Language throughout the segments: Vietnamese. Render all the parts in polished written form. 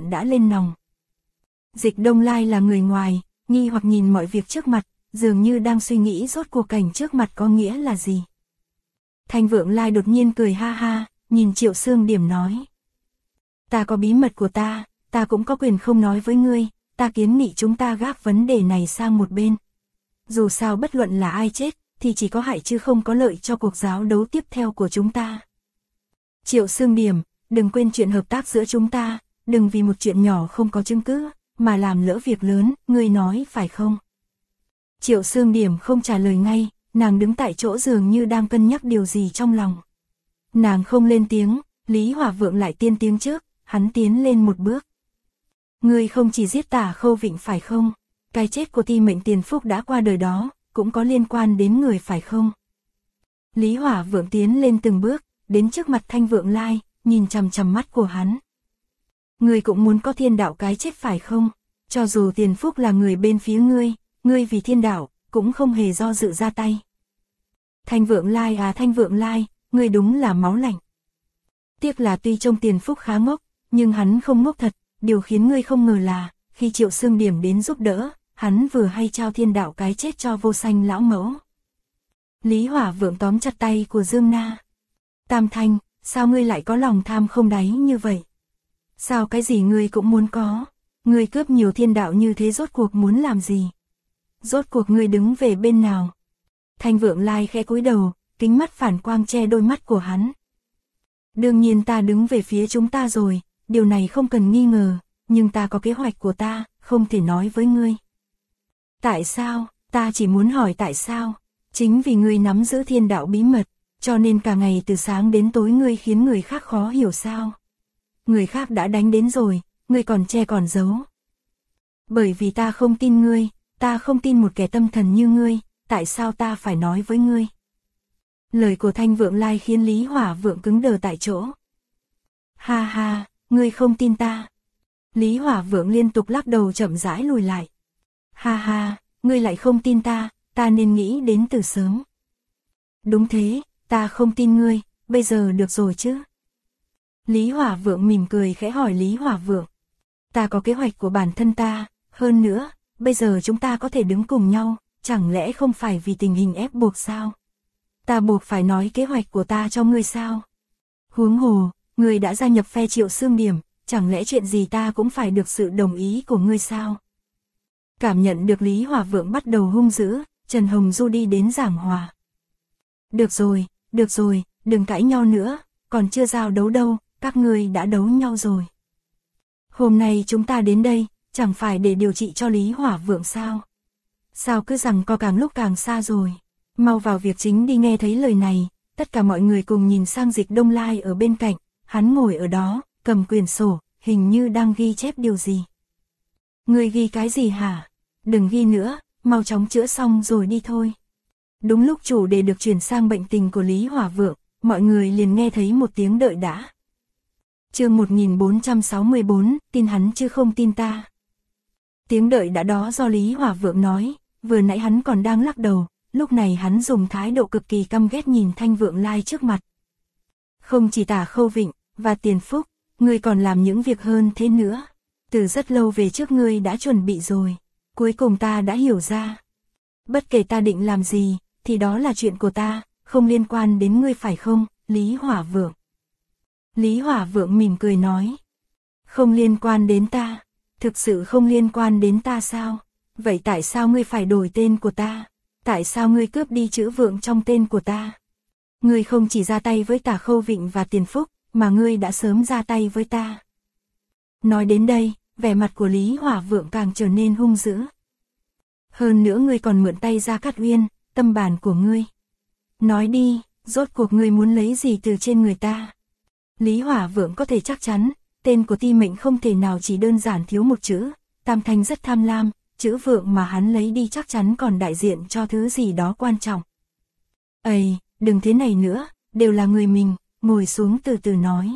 giận đã lên nòng. Dịch Đông Lai là người ngoài, nghi hoặc nhìn mọi việc trước mặt, dường như đang suy nghĩ rốt cuộc cảnh trước mặt có nghĩa là gì. Thanh Vượng Lai đột nhiên cười ha ha, nhìn Triệu Xương Điểm nói. Ta có bí mật của ta cũng có quyền không nói với ngươi, ta kiến nghị chúng ta gác vấn đề này sang một bên. Dù sao bất luận là ai chết, thì chỉ có hại chứ không có lợi cho cuộc giao đấu tiếp theo của chúng ta. Triệu Xương Điểm, đừng quên chuyện hợp tác giữa chúng ta, đừng vì một chuyện nhỏ không có chứng cứ, mà làm lỡ việc lớn, ngươi nói phải không? Triệu Xương Điểm không trả lời ngay, nàng đứng tại chỗ dường như đang cân nhắc điều gì trong lòng. Nàng không lên tiếng, Lý Hỏa Vượng lại tiên tiếng trước, hắn tiến lên một bước. Ngươi không chỉ giết Tả Khâu Vịnh phải không? Cái chết của Ti Mệnh Tiền Phúc đã qua đời đó, cũng có liên quan đến người phải không? Lý Hỏa Vượng tiến lên từng bước, đến trước mặt Thanh Vượng Lai, nhìn chằm chằm mắt của hắn. Ngươi cũng muốn có thiên đạo cái chết phải không? Cho dù Tiền Phúc là người bên phía ngươi vì thiên đạo, cũng không hề do dự ra tay. Thanh Vượng Lai à, Thanh Vượng Lai, ngươi đúng là máu lạnh. Tiếc là tuy trông Tiền Phúc khá ngốc, nhưng hắn không ngốc thật, điều khiến ngươi không ngờ là, khi Triệu Xương Điểm đến giúp đỡ, hắn vừa hay trao thiên đạo cái chết cho Vô Sanh lão mẫu. Lý Hỏa Vượng tóm chặt tay của Dương Na. Tam Thanh, sao ngươi lại có lòng tham không đáy như vậy? Sao cái gì ngươi cũng muốn có? Ngươi cướp nhiều thiên đạo như thế rốt cuộc muốn làm gì? Rốt cuộc ngươi đứng về bên nào? Thanh Vượng Lai khẽ cúi đầu, kính mắt phản quang che đôi mắt của hắn. Đương nhiên ta đứng về phía chúng ta rồi, điều này không cần nghi ngờ, nhưng ta có kế hoạch của ta, không thể nói với ngươi. Tại sao? Ta chỉ muốn hỏi tại sao? Chính vì ngươi nắm giữ thiên đạo bí mật, cho nên cả ngày từ sáng đến tối ngươi khiến người khác khó hiểu sao? Người khác đã đánh đến rồi, ngươi còn che còn giấu. Bởi vì ta không tin ngươi, ta không tin một kẻ tâm thần như ngươi, tại sao ta phải nói với ngươi? Lời của Thanh Vượng Lai khiến Lý Hỏa Vượng cứng đờ tại chỗ. Ha ha, ngươi không tin ta. Lý Hỏa Vượng liên tục lắc đầu chậm rãi lùi lại. Ha ha, ngươi lại không tin ta nên nghĩ đến từ sớm. Đúng thế, ta không tin ngươi, bây giờ được rồi chứ? Lý Hỏa Vượng mỉm cười khẽ hỏi Lý Hỏa Vượng. Ta có kế hoạch của bản thân ta, hơn nữa, bây giờ chúng ta có thể đứng cùng nhau, chẳng lẽ không phải vì tình hình ép buộc sao? Ta buộc phải nói kế hoạch của ta cho ngươi sao? Huống hồ, ngươi đã gia nhập phe Triệu Xương Điểm, chẳng lẽ chuyện gì ta cũng phải được sự đồng ý của ngươi sao? Cảm nhận được Lý Hỏa Vượng bắt đầu hung dữ, Trần Hồng Du đi đến giảng hòa. Được rồi, đừng cãi nhau nữa, còn chưa giao đấu đâu, các ngươi đã đấu nhau rồi. Hôm nay chúng ta đến đây, chẳng phải để điều trị cho Lý Hỏa Vượng sao? Sao cứ rằng co càng lúc càng xa rồi? Mau vào việc chính đi. Nghe thấy lời này, tất cả mọi người cùng nhìn sang Dịch Đông Lai ở bên cạnh, hắn ngồi ở đó, cầm quyển sổ, hình như đang ghi chép điều gì. Ngươi ghi cái gì hả? Đừng ghi nữa, mau chóng chữa xong rồi đi thôi. Đúng lúc chủ đề được chuyển sang bệnh tình của Lý Hỏa Vượng, mọi người liền nghe thấy một tiếng đợi đã. Chương 1464, tin hắn chứ không tin ta. Tiếng đợi đã đó do Lý Hỏa Vượng nói, vừa nãy hắn còn đang lắc đầu, lúc này hắn dùng thái độ cực kỳ căm ghét nhìn Thanh Vượng Lai trước mặt. Không chỉ Tả Khâu Vịnh và Tiền Phúc, ngươi còn làm những việc hơn thế nữa. Từ rất lâu về trước ngươi đã chuẩn bị rồi, cuối cùng ta đã hiểu ra. Bất kể ta định làm gì, thì đó là chuyện của ta, không liên quan đến ngươi phải không, Lý Hỏa Vượng? Lý Hỏa Vượng mỉm cười nói. Không liên quan đến ta, thực sự không liên quan đến ta sao? Vậy tại sao ngươi phải đổi tên của ta? Tại sao ngươi cướp đi chữ Vượng trong tên của ta? Ngươi không chỉ ra tay với Tả Khâu Vịnh và Tiền Phúc, mà ngươi đã sớm ra tay với ta. Nói đến đây, vẻ mặt của Lý Hỏa Vượng càng trở nên hung dữ. Hơn nữa ngươi còn mượn tay Gia Cát Uyên, tâm bản của ngươi. Nói đi, rốt cuộc ngươi muốn lấy gì từ trên người ta? Lý Hỏa Vượng có thể chắc chắn, tên của Ti Mệnh không thể nào chỉ đơn giản thiếu một chữ, Tam Thanh rất tham lam, chữ Vượng mà hắn lấy đi chắc chắn còn đại diện cho thứ gì đó quan trọng. Ây, đừng thế này nữa, đều là người mình, ngồi xuống từ từ nói.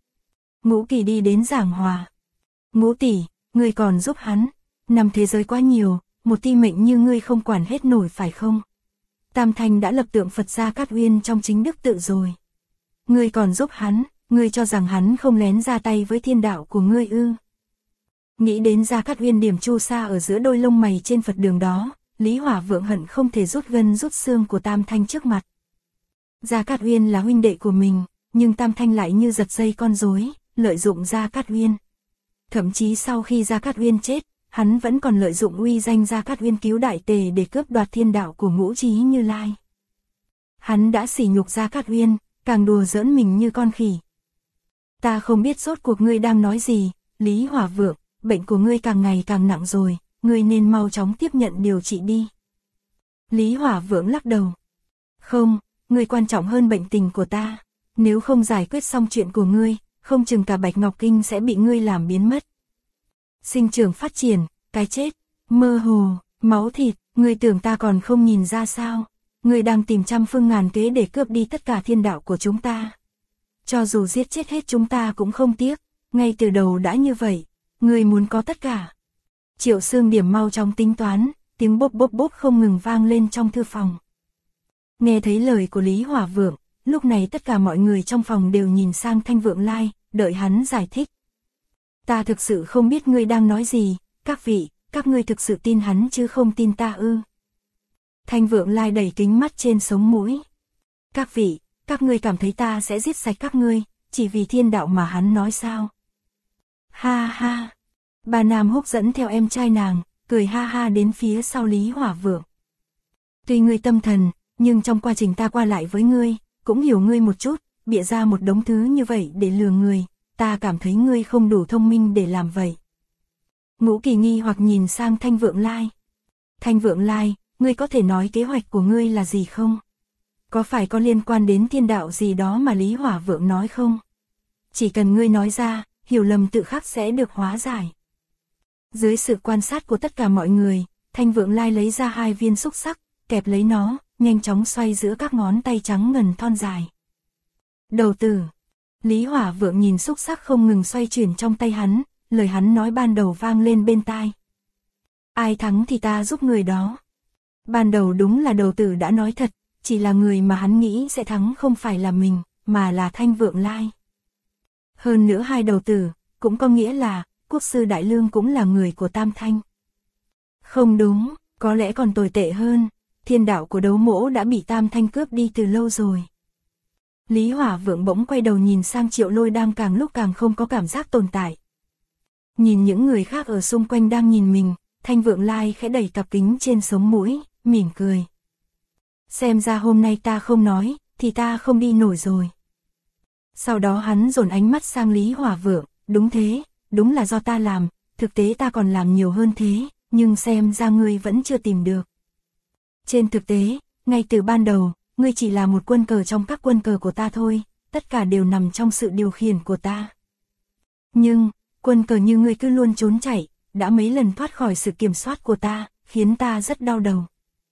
Ngũ Kỳ đi đến giảng hòa. Ngũ tỷ, ngươi còn giúp hắn, năm thế giới quá nhiều, một Ti Mệnh như ngươi không quản hết nổi phải không? Tam Thanh đã lập tượng Phật Gia Cát Uyên trong chính đức tự rồi. Ngươi còn giúp hắn, ngươi cho rằng hắn không lén ra tay với thiên đạo của ngươi ư? Nghĩ đến Gia Cát Uyên điểm chu sa ở giữa đôi lông mày trên Phật đường đó, Lý Hỏa Vượng hận không thể rút gân rút xương của Tam Thanh trước mặt. Gia Cát Uyên là huynh đệ của mình, nhưng Tam Thanh lại như giật dây con rối, lợi dụng Gia Cát Uyên. Thậm chí sau khi Gia Cát Uyên chết, hắn vẫn còn lợi dụng uy danh Gia Cát Uyên cứu Đại Tề để cướp đoạt thiên đạo của Ngũ Chí Như Lai. Hắn đã sỉ nhục Gia Cát Uyên, càng đùa giỡn mình như con khỉ. Ta không biết rốt cuộc ngươi đang nói gì, Lý Hỏa Vượng, bệnh của ngươi càng ngày càng nặng rồi, ngươi nên mau chóng tiếp nhận điều trị đi. Lý Hỏa Vượng lắc đầu. Không, ngươi quan trọng hơn bệnh tình của ta. Nếu không giải quyết xong chuyện của ngươi, không chừng cả Bạch Ngọc Kinh sẽ bị ngươi làm biến mất. Sinh trưởng phát triển, cái chết, mơ hồ, máu thịt, ngươi tưởng ta còn không nhìn ra sao? Ngươi đang tìm trăm phương ngàn kế để cướp đi tất cả thiên đạo của chúng ta. Cho dù giết chết hết chúng ta cũng không tiếc, ngay từ đầu đã như vậy, ngươi muốn có tất cả. Triệu Xương Điểm mau chóng tính toán, tiếng bốp bốp bốp không ngừng vang lên trong thư phòng. Nghe thấy lời của Lý Hỏa Vượng, lúc này tất cả mọi người trong phòng đều nhìn sang Thanh Vượng Lai, đợi hắn giải thích. Ta thực sự không biết ngươi đang nói gì, các vị, các ngươi thực sự tin hắn chứ không tin ta ư? Thanh Vượng Lai đẩy kính mắt trên sống mũi. Các vị, các ngươi cảm thấy ta sẽ giết sạch các ngươi, chỉ vì thiên đạo mà hắn nói sao? Ha ha! Bà Nam Húc dẫn theo em trai nàng, cười ha ha đến phía sau Lý Hỏa Vượng. Tuy ngươi tâm thần, nhưng trong quá trình ta qua lại với ngươi, cũng hiểu ngươi một chút, bịa ra một đống thứ như vậy để lừa người, ta cảm thấy ngươi không đủ thông minh để làm vậy. Ngũ Kỳ nghi hoặc nhìn sang Thanh Vượng Lai. Thanh Vượng Lai, ngươi có thể nói kế hoạch của ngươi là gì không? Có phải có liên quan đến thiên đạo gì đó mà Lý Hỏa Vượng nói không? Chỉ cần ngươi nói ra, hiểu lầm tự khắc sẽ được hóa giải. Dưới sự quan sát của tất cả mọi người, Thanh Vượng Lai lấy ra 2 viên xúc sắc, kẹp lấy nó, nhanh chóng xoay giữa các ngón tay trắng ngần thon dài. Đầu tử. Lý Hỏa Vượng nhìn xúc sắc không ngừng xoay chuyển trong tay hắn, lời hắn nói ban đầu vang lên bên tai. Ai thắng thì ta giúp người đó. Ban đầu đúng là đầu tử đã nói thật, chỉ là người mà hắn nghĩ sẽ thắng không phải là mình, mà là Thanh Vượng Lai. Hơn nữa 2 đầu tử, cũng có nghĩa là, Quốc sư Đại Lương cũng là người của Tam Thanh. Không đúng, có lẽ còn tồi tệ hơn, thiên đạo của Đấu Mỗ đã bị Tam Thanh cướp đi từ lâu rồi. Lý Hỏa Vượng bỗng quay đầu nhìn sang Triệu Lôi đang càng lúc càng không có cảm giác tồn tại. Nhìn những người khác ở xung quanh đang nhìn mình, Thanh Vượng Lai khẽ đẩy cặp kính trên sống mũi, mỉm cười. Xem ra hôm nay ta không nói, thì ta không đi nổi rồi. Sau đó hắn dồn ánh mắt sang Lý Hỏa Vượng, đúng thế, đúng là do ta làm, thực tế ta còn làm nhiều hơn thế, nhưng xem ra ngươi vẫn chưa tìm được. Trên thực tế, ngay từ ban đầu, ngươi chỉ là một quân cờ trong các quân cờ của ta thôi, tất cả đều nằm trong sự điều khiển của ta. Nhưng, quân cờ như ngươi cứ luôn trốn chạy, đã mấy lần thoát khỏi sự kiểm soát của ta, khiến ta rất đau đầu.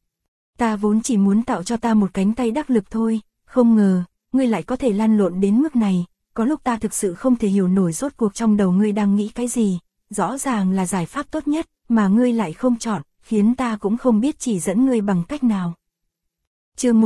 Ta vốn chỉ muốn tạo cho ta một cánh tay đắc lực thôi, không ngờ, ngươi lại có thể lăn lộn đến mức này, có lúc ta thực sự không thể hiểu nổi rốt cuộc trong đầu ngươi đang nghĩ cái gì, rõ ràng là giải pháp tốt nhất, mà ngươi lại không chọn, khiến ta cũng không biết chỉ dẫn ngươi bằng cách nào. Chương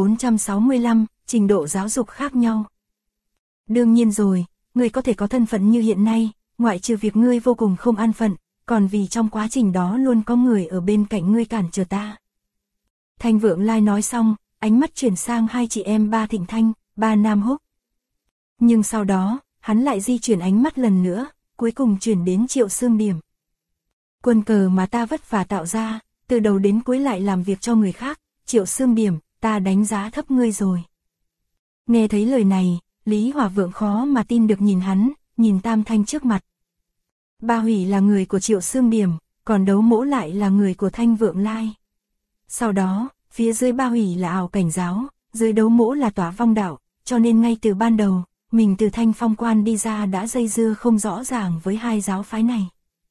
1465, trình độ giáo dục khác nhau. Đương nhiên rồi, ngươi có thể có thân phận như hiện nay, ngoại trừ việc ngươi vô cùng không an phận, còn vì trong quá trình đó luôn có người ở bên cạnh ngươi cản trở ta. Thanh Vượng Lai nói xong, ánh mắt chuyển sang 2 chị em Ba Thịnh Thanh, Ba Nam Húc. Nhưng sau đó, hắn lại di chuyển ánh mắt lần nữa, cuối cùng chuyển đến Triệu Xương Điểm. Quân cờ mà ta vất vả tạo ra, từ đầu đến cuối lại làm việc cho người khác, Triệu Xương Điểm, ta đánh giá thấp ngươi rồi. Nghe thấy lời này, Lý Hỏa Vượng khó mà tin được nhìn hắn, nhìn Tam Thanh trước mặt. Ba Hủy là người của Triệu Xương Điểm, còn Đấu Mỗ lại là người của Thanh Vượng Lai. Sau đó, phía dưới Ba Hủy là Ảo Cảnh Giáo, dưới Đấu Mỗ là Tỏa Vong Đạo, cho nên ngay từ ban đầu, mình từ Thanh Phong Quan đi ra đã dây dưa không rõ ràng với 2 giáo phái này.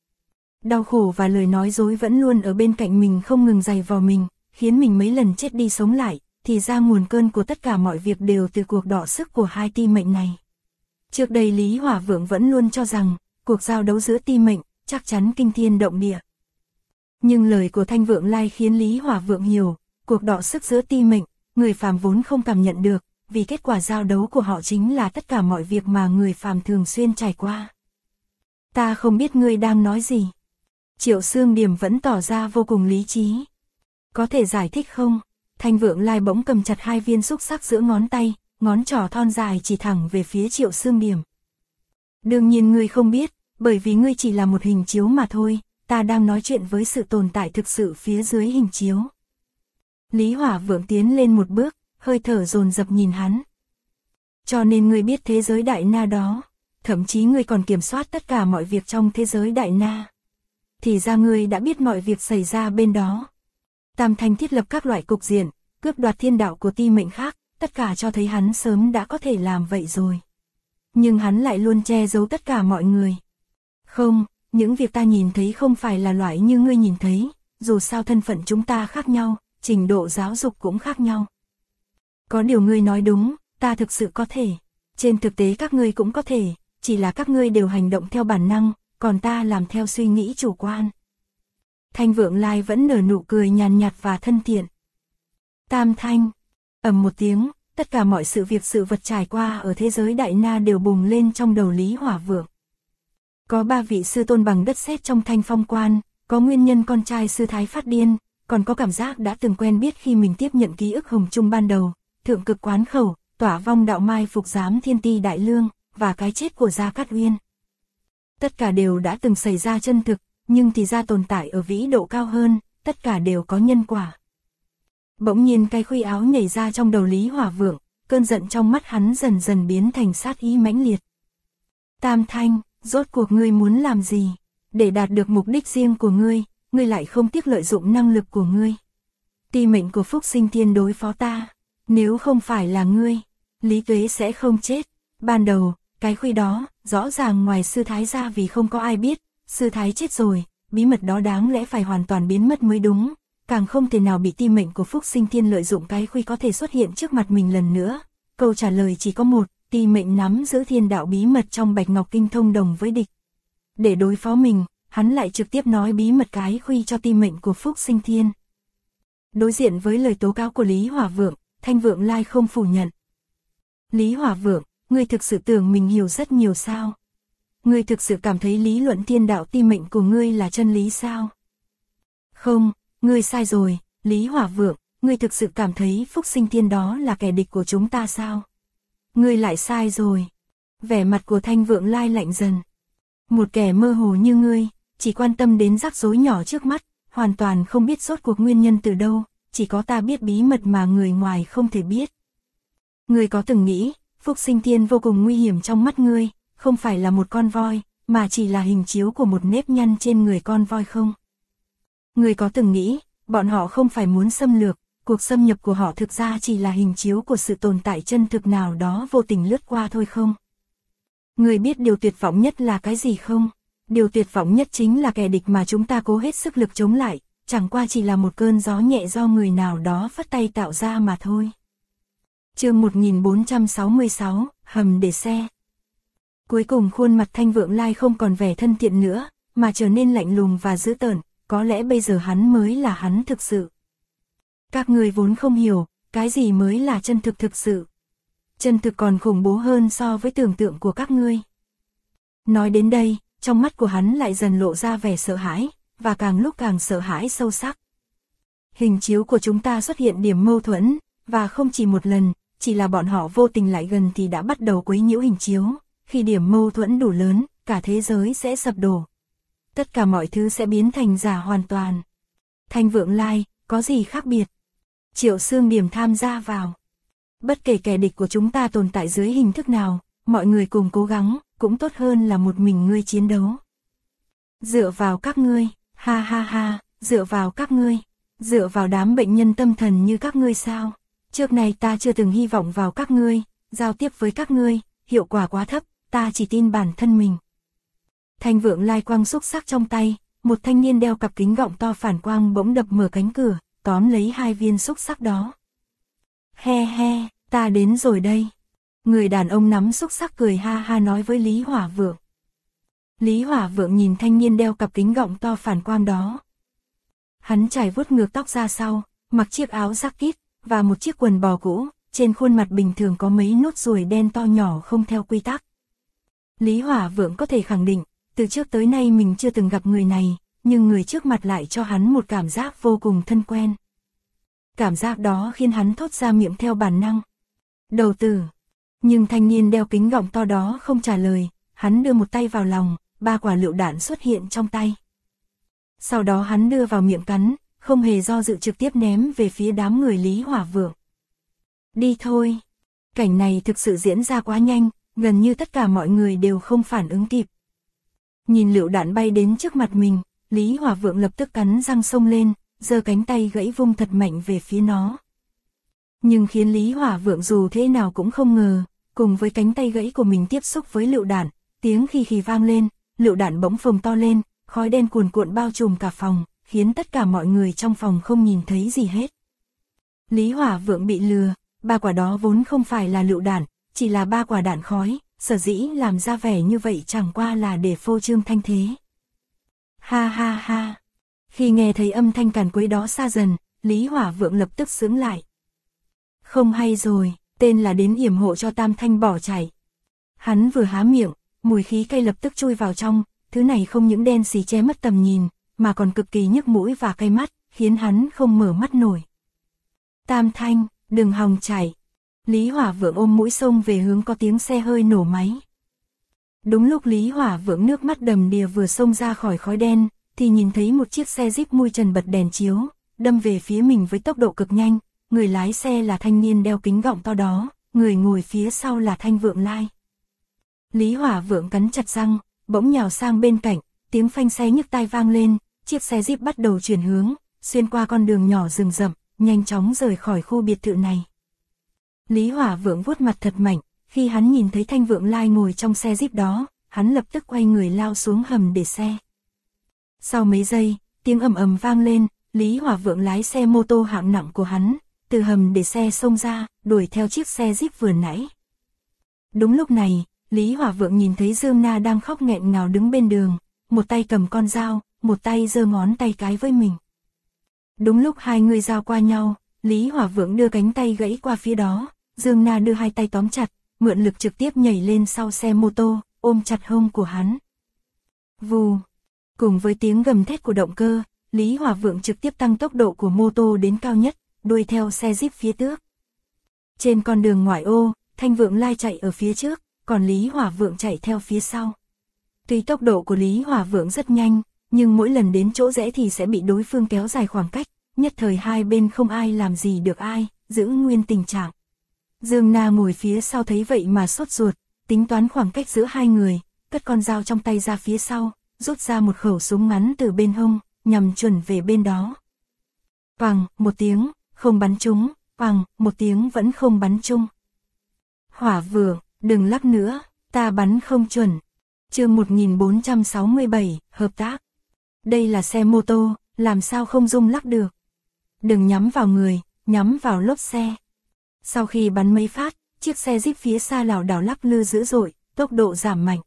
Đau khổ và lời nói dối vẫn luôn ở bên cạnh mình không ngừng giày vò mình, khiến mình mấy lần chết đi sống lại, thì ra nguồn cơn của tất cả mọi việc đều từ cuộc đọ sức của 2 ti mệnh này. Trước đây Lý Hỏa Vượng vẫn luôn cho rằng, cuộc giao đấu giữa ti mệnh, chắc chắn kinh thiên động địa. Nhưng lời của Thanh Vượng Lai khiến Lý Hỏa Vượng hiểu, cuộc đọ sức giữa ti mệnh, người phàm vốn không cảm nhận được, vì kết quả giao đấu của họ chính là tất cả mọi việc mà người phàm thường xuyên trải qua. Ta không biết ngươi đang nói gì. Triệu Xương Điểm vẫn tỏ ra vô cùng lý trí. Có thể giải thích không? Thanh Vượng Lai bỗng cầm chặt hai viên xúc xắc giữa ngón tay, ngón trỏ thon dài chỉ thẳng về phía Triệu Xương Điểm. Đương nhiên ngươi không biết, bởi vì ngươi chỉ là một hình chiếu mà thôi, ta đang nói chuyện với sự tồn tại thực sự phía dưới hình chiếu. Lý Hỏa Vượng tiến lên một bước, hơi thở dồn dập nhìn hắn. Cho nên ngươi biết thế giới Đại Na đó, thậm chí ngươi còn kiểm soát tất cả mọi việc trong thế giới Đại Na. Thì ra ngươi đã biết mọi việc xảy ra bên đó. Tam Thanh thiết lập các loại cục diện, cướp đoạt thiên đạo của ti mệnh khác, tất cả cho thấy hắn sớm đã có thể làm vậy rồi. Nhưng hắn lại luôn che giấu tất cả mọi người. Không, những việc ta nhìn thấy không phải là loại như ngươi nhìn thấy, dù sao thân phận chúng ta khác nhau, trình độ giáo dục cũng khác nhau. Có điều ngươi nói đúng, ta thực sự có thể. Trên thực tế các ngươi cũng có thể, chỉ là các ngươi đều hành động theo bản năng, còn ta làm theo suy nghĩ chủ quan. Thanh Vượng Lai vẫn nở nụ cười nhàn nhạt và thân thiện. Tam Thanh, ầm một tiếng, tất cả mọi sự việc sự vật trải qua ở thế giới Đại Na đều bùng lên trong đầu Lý Hỏa Vượng. Có 3 vị sư tôn bằng đất sét trong Thanh Phong Quan, có nguyên nhân con trai sư thái phát điên, còn có cảm giác đã từng quen biết khi mình tiếp nhận ký ức hồng trung ban đầu, thượng cực quán khẩu, tỏa vong đạo mai phục giám thiên ti đại lương, và cái chết của Gia Cát Uyên. Tất cả đều đã từng xảy ra chân thực, nhưng thì ra tồn tại ở vĩ độ cao hơn, tất cả đều có nhân quả. Bỗng nhiên cái khuy áo nhảy ra trong đầu Lý Hỏa Vượng, cơn giận trong mắt hắn dần dần biến thành sát ý mãnh liệt. Tam Thanh, rốt cuộc ngươi muốn làm gì? Để đạt được mục đích riêng của ngươi lại không tiếc lợi dụng năng lực của ngươi. Ti mệnh của Phúc Sinh Thiên đối phó ta, nếu không phải là ngươi, Lý Tuế sẽ không chết. Ban đầu, cái khuy đó, rõ ràng ngoài sư thái ra vì không có ai biết, sư thái chết rồi, bí mật đó đáng lẽ phải hoàn toàn biến mất mới đúng, càng không thể nào bị ti mệnh của Phúc Sinh Thiên lợi dụng cái khuy có thể xuất hiện trước mặt mình lần nữa. Câu trả lời chỉ có một, ti mệnh nắm giữ thiên đạo bí mật trong Bạch Ngọc Kinh thông đồng với địch. Để đối phó mình, hắn lại trực tiếp nói bí mật cái khuy cho ti mệnh của Phúc Sinh Thiên. Đối diện với lời tố cáo của Lý Hỏa Vượng, Thanh Vượng Lai không phủ nhận. Lý Hỏa Vượng, ngươi thực sự tưởng mình hiểu rất nhiều sao? Ngươi thực sự cảm thấy lý luận thiên đạo ti mệnh của ngươi là chân lý sao? Không, ngươi sai rồi, Lý Hỏa Vượng, ngươi thực sự cảm thấy Phúc Sinh Thiên đó là kẻ địch của chúng ta sao? Ngươi lại sai rồi. Vẻ mặt của Thanh Vượng Lai lạnh dần. Một kẻ mơ hồ như ngươi, chỉ quan tâm đến rắc rối nhỏ trước mắt, hoàn toàn không biết rốt cuộc nguyên nhân từ đâu, chỉ có ta biết bí mật mà người ngoài không thể biết. Ngươi có từng nghĩ, Phúc Sinh Thiên vô cùng nguy hiểm trong mắt ngươi, không phải là một con voi, mà chỉ là hình chiếu của một nếp nhăn trên người con voi không? Ngươi có từng nghĩ, bọn họ không phải muốn xâm lược, cuộc xâm nhập của họ thực ra chỉ là hình chiếu của sự tồn tại chân thực nào đó vô tình lướt qua thôi không? Ngươi biết điều tuyệt vọng nhất là cái gì không? Điều tuyệt vọng nhất chính là kẻ địch mà chúng ta cố hết sức lực chống lại, chẳng qua chỉ là một cơn gió nhẹ do người nào đó phất tay tạo ra mà thôi. Chương 1466, hầm để xe. Cuối cùng khuôn mặt Thanh Vượng Lai không còn vẻ thân thiện nữa, mà trở nên lạnh lùng và dữ tợn, có lẽ bây giờ hắn mới là hắn thực sự. Các người vốn không hiểu, cái gì mới là chân thực thực sự. Chân thực còn khủng bố hơn so với tưởng tượng của các ngươi. Nói đến đây, trong mắt của hắn lại dần lộ ra vẻ sợ hãi, và càng lúc càng sợ hãi sâu sắc. Hình chiếu của chúng ta xuất hiện điểm mâu thuẫn, và không chỉ một lần, chỉ là bọn họ vô tình lại gần thì đã bắt đầu quấy nhiễu hình chiếu. Khi điểm mâu thuẫn đủ lớn, cả thế giới sẽ sập đổ. Tất cả mọi thứ sẽ biến thành giả hoàn toàn. Thanh Vượng Lai, có gì khác biệt? Triệu Xương Điểm tham gia vào. Bất kể kẻ địch của chúng ta tồn tại dưới hình thức nào, mọi người cùng cố gắng, cũng tốt hơn là một mình ngươi chiến đấu. Dựa vào các ngươi, ha ha ha, dựa vào các ngươi, dựa vào đám bệnh nhân tâm thần như các ngươi sao? Trước này ta chưa từng hy vọng vào các ngươi, giao tiếp với các ngươi, hiệu quả quá thấp, ta chỉ tin bản thân mình. Thanh Vượng Lai quăng xúc xắc trong tay, một thanh niên đeo cặp kính gọng to phản quang bỗng đập mở cánh cửa, tóm lấy hai viên xúc xắc đó. He he, ta đến rồi đây. Người đàn ông nắm xúc xắc cười ha ha nói với Lý Hỏa Vượng. Lý Hỏa Vượng nhìn thanh niên đeo cặp kính gọng to phản quang đó. Hắn trải vuốt ngược tóc ra sau, mặc chiếc áo jacket và một chiếc quần bò cũ, trên khuôn mặt bình thường có mấy nốt ruồi đen to nhỏ không theo quy tắc. Lý Hỏa Vượng có thể khẳng định, từ trước tới nay mình chưa từng gặp người này, nhưng người trước mặt lại cho hắn một cảm giác vô cùng thân quen. Cảm giác đó khiến hắn thốt ra miệng theo bản năng. Đầu tử. Nhưng thanh niên đeo kính gọng to đó không trả lời, hắn đưa một tay vào lòng, 3 quả lựu đạn xuất hiện trong tay. Sau đó hắn đưa vào miệng cắn, không hề do dự trực tiếp ném về phía đám người Lý Hỏa Vượng. Đi thôi. Cảnh này thực sự diễn ra quá nhanh, gần như tất cả mọi người đều không phản ứng kịp. Nhìn lựu đạn bay đến trước mặt mình, Lý Hỏa Vượng lập tức cắn răng xông lên, giơ cánh tay gãy vung thật mạnh về phía nó. Nhưng khiến Lý Hỏa Vượng dù thế nào cũng không ngờ, cùng với cánh tay gãy của mình tiếp xúc với lựu đạn, tiếng khì khì vang lên, lựu đạn bỗng phồng to lên, khói đen cuồn cuộn bao trùm cả phòng, khiến tất cả mọi người trong phòng không nhìn thấy gì hết. Lý Hỏa Vượng bị lừa, 3 quả đó vốn không phải là lựu đạn, chỉ là 3 quả đạn khói, sở dĩ làm ra vẻ như vậy chẳng qua là để phô trương thanh thế. Ha ha ha. Khi nghe thấy âm thanh càn quấy đó xa dần, Lý Hỏa Vượng lập tức sững lại. Không hay rồi, tên là đến yểm hộ cho Tam Thanh bỏ chạy. Hắn vừa há miệng, mùi khí cay lập tức chui vào trong, thứ này không những đen xì che mất tầm nhìn, mà còn cực kỳ nhức mũi và cay mắt, khiến hắn không mở mắt nổi. Tam Thanh, đừng hòng chạy. Lý Hỏa Vượng ôm mũi xông về hướng có tiếng xe hơi nổ máy. Đúng lúc Lý Hỏa Vượng nước mắt đầm đìa vừa xông ra khỏi khói đen, thì nhìn thấy một chiếc xe Jeep mui trần bật đèn chiếu, đâm về phía mình với tốc độ cực nhanh, người lái xe là thanh niên đeo kính gọng to đó, người ngồi phía sau là Thanh Vượng Lai. Lý Hỏa Vượng cắn chặt răng, bỗng nhào sang bên cạnh, tiếng phanh xe nhức tai vang lên, chiếc xe Jeep bắt đầu chuyển hướng, xuyên qua con đường nhỏ rừng rậm, nhanh chóng rời khỏi khu biệt thự này. Lý Hỏa Vượng vuốt mặt thật mạnh, khi hắn nhìn thấy Thanh Vượng Lai ngồi trong xe Jeep đó, hắn lập tức quay người lao xuống hầm để xe. Sau mấy giây, tiếng ầm ầm vang lên, Lý Hỏa Vượng lái xe mô tô hạng nặng của hắn, từ hầm để xe xông ra, đuổi theo chiếc xe Jeep vừa nãy. Đúng lúc này, Lý Hỏa Vượng nhìn thấy Dương Na đang khóc nghẹn ngào đứng bên đường, một tay cầm con dao, một tay giơ ngón tay cái với mình. Đúng lúc hai người giao qua nhau, Lý Hỏa Vượng đưa cánh tay gãy qua phía đó, Dương Na đưa hai tay tóm chặt, mượn lực trực tiếp nhảy lên sau xe mô tô, ôm chặt hông của hắn. Vù! Cùng với tiếng gầm thét của động cơ, Lý Hỏa Vượng trực tiếp tăng tốc độ của mô tô đến cao nhất, đuổi theo xe Jeep phía trước. Trên con đường ngoại ô, Thanh Vượng Lai chạy ở phía trước, còn Lý Hỏa Vượng chạy theo phía sau. Tuy tốc độ của Lý Hỏa Vượng rất nhanh, nhưng mỗi lần đến chỗ rẽ thì sẽ bị đối phương kéo dài khoảng cách, nhất thời hai bên không ai làm gì được ai, giữ nguyên tình trạng. Dương Na ngồi phía sau thấy vậy mà sốt ruột, tính toán khoảng cách giữa hai người, cất con dao trong tay ra phía sau, rút ra một khẩu súng ngắn từ bên hông, nhằm chuẩn về bên đó. Pằng, một tiếng, không bắn trúng, pằng, một tiếng vẫn không bắn trúng. Hỏa Vượng, đừng lắc nữa, ta bắn không chuẩn. Chương 1467, hợp tác. Đây là xe mô tô, làm sao không rung lắc được. Đừng nhắm vào người, nhắm vào lốp xe. Sau khi bắn mấy phát, chiếc xe Jeep phía xa lảo đảo lắc lư dữ dội, tốc độ giảm mạnh.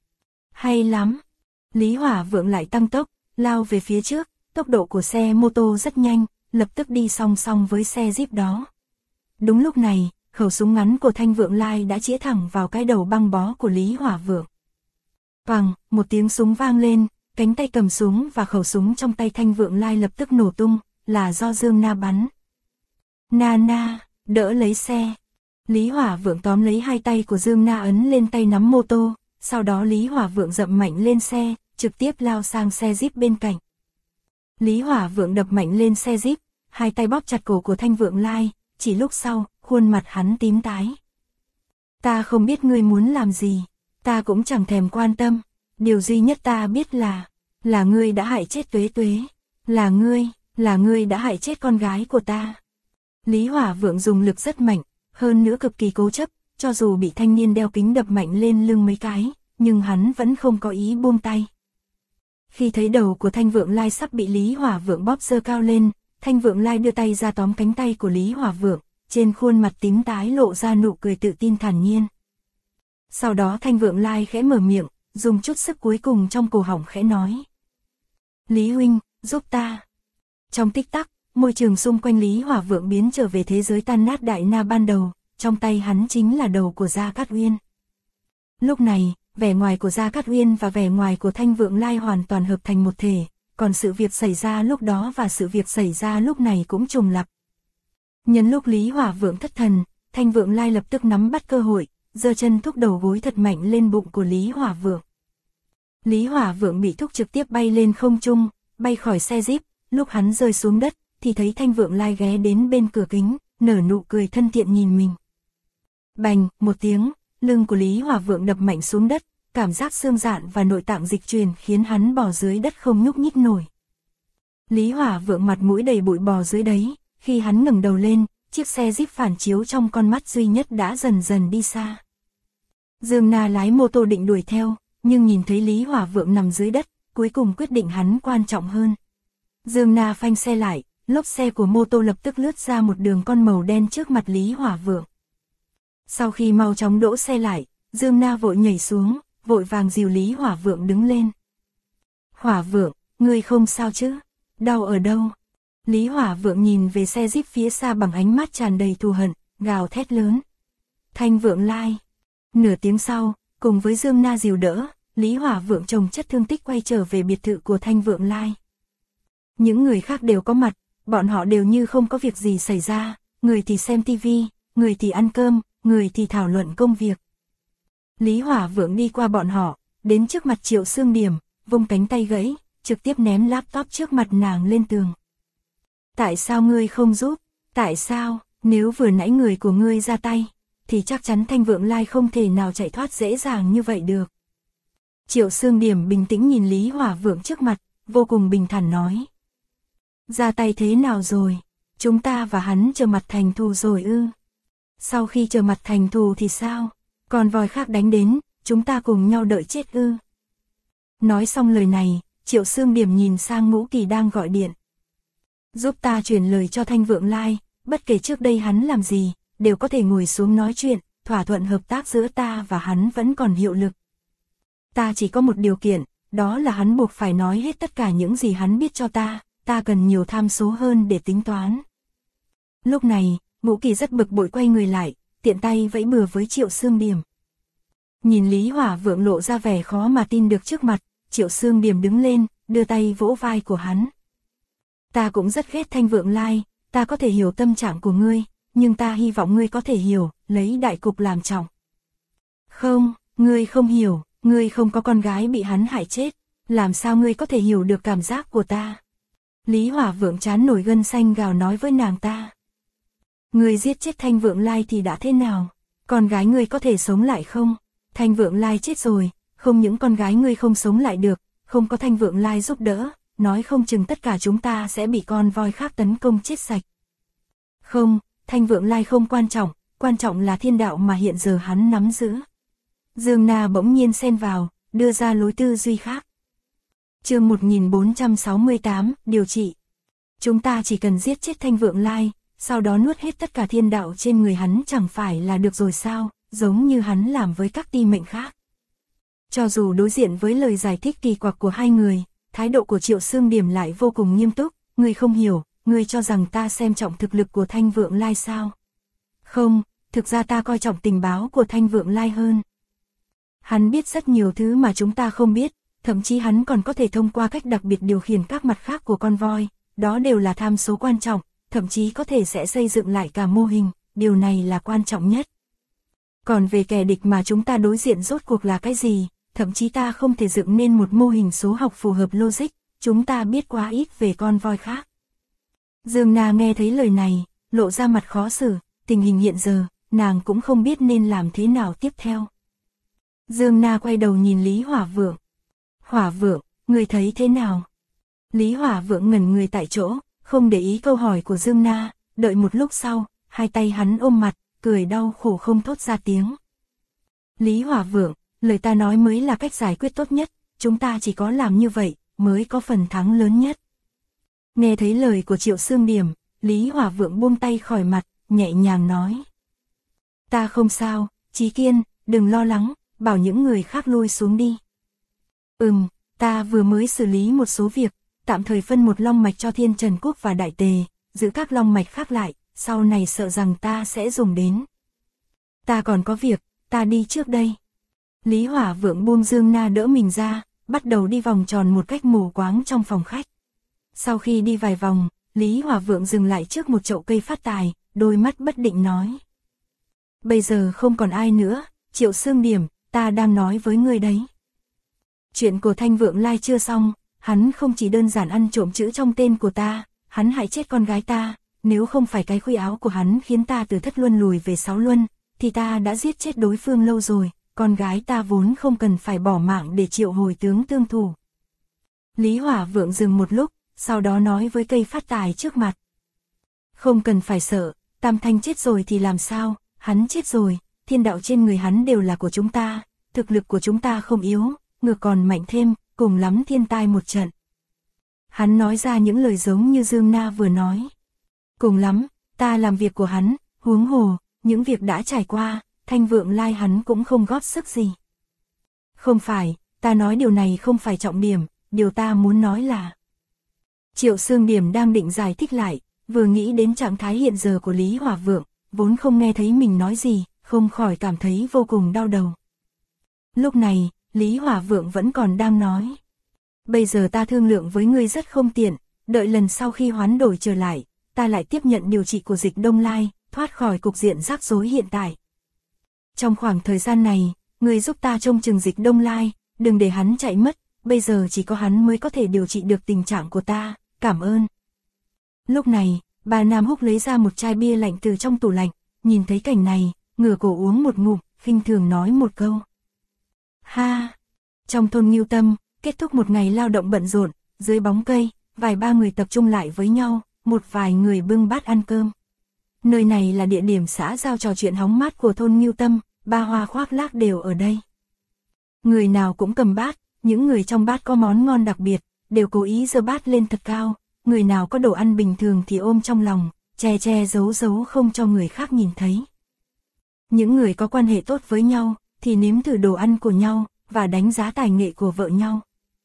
Hay lắm. Lý Hỏa Vượng lại tăng tốc, lao về phía trước, tốc độ của xe mô tô rất nhanh, lập tức đi song song với xe Jeep đó. Đúng lúc này, khẩu súng ngắn của Thanh Vượng Lai đã chĩa thẳng vào cái đầu băng bó của Lý Hỏa Vượng. Pằng, một tiếng súng vang lên, cánh tay cầm súng và khẩu súng trong tay Thanh Vượng Lai lập tức nổ tung, là do Dương Na bắn. Na, đỡ lấy xe. Lý Hỏa Vượng tóm lấy hai tay của Dương Na ấn lên tay nắm mô tô, sau đó Lý Hỏa Vượng dậm mạnh lên xe, trực tiếp lao sang xe Jeep bên cạnh. Lý Hỏa Vượng đập mạnh lên xe Jeep, hai tay bóp chặt cổ của Thanh Vượng Lai, chỉ lúc sau, khuôn mặt hắn tím tái. Ta không biết ngươi muốn làm gì, ta cũng chẳng thèm quan tâm, điều duy nhất ta biết là ngươi đã hại chết Tuế Tuế, là ngươi đã hại chết con gái của ta. Lý Hỏa Vượng dùng lực rất mạnh, hơn nữa cực kỳ cố chấp, cho dù bị thanh niên đeo kính đập mạnh lên lưng mấy cái, nhưng hắn vẫn không có ý buông tay. Khi thấy đầu của Thanh Vượng Lai sắp bị Lý Hỏa Vượng bóp giơ cao lên, Thanh Vượng Lai đưa tay ra tóm cánh tay của Lý Hỏa Vượng, trên khuôn mặt tím tái lộ ra nụ cười tự tin thản nhiên. Sau đó Thanh Vượng Lai khẽ mở miệng, dùng chút sức cuối cùng trong cổ họng khẽ nói. Lý huynh, giúp ta. Trong tích tắc, môi trường xung quanh Lý Hỏa Vượng biến trở về thế giới tan nát đại na ban đầu, trong tay hắn chính là đầu của Gia Cát Uyên. Lúc này, vẻ ngoài của Gia Cát Uyên và vẻ ngoài của Thanh Vượng Lai hoàn toàn hợp thành một thể, còn sự việc xảy ra lúc đó và sự việc xảy ra lúc này cũng trùng lặp. Nhân lúc Lý Hỏa Vượng thất thần, Thanh Vượng Lai lập tức nắm bắt cơ hội, giơ chân thúc đầu gối thật mạnh lên bụng của Lý Hỏa Vượng. Lý Hỏa Vượng bị thúc trực tiếp bay lên không trung, bay khỏi xe jeep, lúc hắn rơi xuống đất, thì thấy Thanh Vượng Lai ghé đến bên cửa kính, nở nụ cười thân thiện nhìn mình. Bành, một tiếng, lưng của Lý Hỏa Vượng đập mạnh xuống đất, cảm giác xương rạn và nội tạng dịch truyền khiến hắn bò dưới đất không nhúc nhích nổi. Lý Hỏa Vượng mặt mũi đầy bụi bò dưới đấy, khi hắn ngẩng đầu lên, chiếc xe jeep phản chiếu trong con mắt duy nhất đã dần dần đi xa. Dương Na lái mô tô định đuổi theo, nhưng nhìn thấy Lý Hỏa Vượng nằm dưới đất, cuối cùng quyết định hắn quan trọng hơn. Dương Na phanh xe lại, lốp xe của mô tô lập tức lướt ra một đường con màu đen trước mặt Lý Hỏa Vượng. Sau khi mau chóng đỗ xe lại, Dương Na vội nhảy xuống, vội vàng dìu Lý Hỏa Vượng đứng lên. Hỏa Vượng, ngươi không sao chứ? Đau ở đâu? Lý Hỏa Vượng nhìn về xe jeep phía xa bằng ánh mắt tràn đầy thù hận, gào thét lớn. Thanh Vượng Lai. Nửa tiếng sau, cùng với Dương Na dìu đỡ, Lý Hỏa Vượng chồng chất thương tích quay trở về biệt thự của Thanh Vượng Lai. Những người khác đều có mặt, bọn họ đều như không có việc gì xảy ra, người thì xem tivi, người thì ăn cơm, người thì thảo luận công việc. Lý Hỏa Vượng đi qua bọn họ, đến trước mặt Triệu Sương Điểm, vung cánh tay gãy, trực tiếp ném laptop trước mặt nàng lên tường. Tại sao ngươi không giúp? Tại sao, nếu vừa nãy người của ngươi ra tay, thì chắc chắn Thanh Vượng Lai không thể nào chạy thoát dễ dàng như vậy được. Triệu Sương Điểm bình tĩnh nhìn Lý Hỏa Vượng trước mặt, vô cùng bình thản nói. Ra tay thế nào rồi? Chúng ta và hắn trở mặt thành thù rồi ư? Sau khi trở mặt thành thù thì sao? Còn vòi khác đánh đến, chúng ta cùng nhau đợi chết ư? Nói xong lời này, Triệu Sương Điểm nhìn sang Ngũ Kỳ đang gọi điện. Giúp ta truyền lời cho Thanh Vượng Lai, bất kể trước đây hắn làm gì, đều có thể ngồi xuống nói chuyện, thỏa thuận hợp tác giữa ta và hắn vẫn còn hiệu lực. Ta chỉ có một điều kiện, đó là hắn buộc phải nói hết tất cả những gì hắn biết cho ta cần nhiều tham số hơn để tính toán. Lúc này, Ngũ Kỳ rất bực bội quay người lại, tiện tay vẫy bừa với Triệu Sương Điểm. Nhìn Lý Hỏa Vượng lộ ra vẻ khó mà tin được trước mặt, Triệu Sương Điểm đứng lên, đưa tay vỗ vai của hắn. Ta cũng rất ghét Thanh Vượng Lai, ta có thể hiểu tâm trạng của ngươi, nhưng ta hy vọng ngươi có thể hiểu, lấy đại cục làm trọng. Không, ngươi không hiểu, ngươi không có con gái bị hắn hại chết, làm sao ngươi có thể hiểu được cảm giác của ta? Lý Hỏa Vượng trán nổi gân xanh gào nói với nàng ta. Ngươi giết chết Thanh Vượng Lai thì đã thế nào? Con gái ngươi có thể sống lại không? Thanh Vượng Lai chết rồi, không những con gái ngươi không sống lại được, không có Thanh Vượng Lai giúp đỡ, nói không chừng tất cả chúng ta sẽ bị con voi khác tấn công chết sạch. Không, Thanh Vượng Lai không quan trọng là thiên đạo mà hiện giờ hắn nắm giữ. Dương Na bỗng nhiên xen vào, đưa ra lối tư duy khác. Chương 1468, điều trị. Chúng ta chỉ cần giết chết Thanh Vượng Lai, sau đó nuốt hết tất cả thiên đạo trên người hắn chẳng phải là được rồi sao, giống như hắn làm với các ti mệnh khác. Cho dù đối diện với lời giải thích kỳ quặc của hai người, thái độ của Triệu Sương Điểm lại vô cùng nghiêm túc, ngươi không hiểu, ngươi cho rằng ta xem trọng thực lực của Thanh Vượng Lai sao? Không, thực ra ta coi trọng tình báo của Thanh Vượng Lai hơn. Hắn biết rất nhiều thứ mà chúng ta không biết, thậm chí hắn còn có thể thông qua cách đặc biệt điều khiển các mặt khác của con voi, đó đều là tham số quan trọng, thậm chí có thể sẽ xây dựng lại cả mô hình, điều này là quan trọng nhất. Còn về kẻ địch mà chúng ta đối diện rốt cuộc là cái gì, thậm chí ta không thể dựng nên một mô hình số học phù hợp logic, chúng ta biết quá ít về con voi khác. Dương Na nghe thấy lời này, lộ ra mặt khó xử, tình hình hiện giờ, nàng cũng không biết nên làm thế nào tiếp theo. Dương Na quay đầu nhìn Lý Hỏa Vượng. Hỏa Vượng, người thấy thế nào? Lý Hỏa Vượng ngẩn người tại chỗ, không để ý câu hỏi của Dương Na, đợi một lúc sau, hai tay hắn ôm mặt, cười đau khổ không thốt ra tiếng. Lý Hỏa Vượng, lời ta nói mới là cách giải quyết tốt nhất, chúng ta chỉ có làm như vậy, mới có phần thắng lớn nhất. Nghe thấy lời của Triệu Sương Điểm, Lý Hỏa Vượng buông tay khỏi mặt, nhẹ nhàng nói. Ta không sao, Chí Kiên, đừng lo lắng, bảo những người khác lui xuống đi. Ta vừa mới xử lý một số việc, tạm thời phân một long mạch cho Thiên Trần Quốc và Đại Tề, giữ các long mạch khác lại, sau này sợ rằng ta sẽ dùng đến. Ta còn có việc, ta đi trước đây. Lý Hỏa Vượng buông Dương Na đỡ mình ra, bắt đầu đi vòng tròn một cách mù quáng trong phòng khách. Sau khi đi vài vòng, Lý Hỏa Vượng dừng lại trước một chậu cây phát tài, đôi mắt bất định nói. Bây giờ không còn ai nữa, Triệu Xương Điểm, ta đang nói với ngươi đấy. Chuyện của Thanh Vượng Lai chưa xong, hắn không chỉ đơn giản ăn trộm chữ trong tên của ta, hắn hại chết con gái ta, nếu không phải cái khuy áo của hắn khiến ta từ thất luân lùi về 6 luân, thì ta đã giết chết đối phương lâu rồi, con gái ta vốn không cần phải bỏ mạng để triệu hồi tướng tương thủ. Lý Hỏa Vượng dừng một lúc, sau đó nói với cây phát tài trước mặt. Không cần phải sợ, Tam Thanh chết rồi thì làm sao, hắn chết rồi, thiên đạo trên người hắn đều là của chúng ta, thực lực của chúng ta không yếu, ngược còn mạnh thêm, cùng lắm thiên tai một trận. Hắn nói ra những lời giống như Dương Na vừa nói. Cùng lắm, ta làm việc của hắn, huống hồ, những việc đã trải qua, Thanh Vượng Lai hắn cũng không góp sức gì. Không phải, ta nói điều này không phải trọng điểm, điều ta muốn nói là. Triệu Xương Điểm đang định giải thích lại, vừa nghĩ đến trạng thái hiện giờ của Lý Hỏa Vượng, vốn không nghe thấy mình nói gì, không khỏi cảm thấy vô cùng đau đầu. Lúc này, Lý Hỏa Vượng vẫn còn đang nói. Bây giờ ta thương lượng với ngươi rất không tiện, đợi lần sau khi hoán đổi trở lại, ta lại tiếp nhận điều trị của Dịch Đông Lai, thoát khỏi cục diện rắc rối hiện tại. Trong khoảng thời gian này, ngươi giúp ta trông chừng Dịch Đông Lai, đừng để hắn chạy mất, bây giờ chỉ có hắn mới có thể điều trị được tình trạng của ta, cảm ơn. Lúc này, bà Nam Húc lấy ra một chai bia lạnh từ trong tủ lạnh, nhìn thấy cảnh này, ngửa cổ uống một ngụm, khinh thường nói một câu. Ha! Trong thôn Ngưu Tâm, kết thúc một ngày lao động bận rộn, dưới bóng cây, vài ba người tập trung lại với nhau, một vài người bưng bát ăn cơm. Nơi này là địa điểm xã giao trò chuyện hóng mát của thôn Ngưu Tâm, ba hoa khoác lác đều ở đây. Người nào cũng cầm bát, những người trong bát có món ngon đặc biệt, đều cố ý giơ bát lên thật cao, người nào có đồ ăn bình thường thì ôm trong lòng, che giấu không cho người khác nhìn thấy. Những người có quan hệ tốt với nhau, thì nếm thử đồ ăn của nhau, và đánh giá tài nghệ của vợ nhau.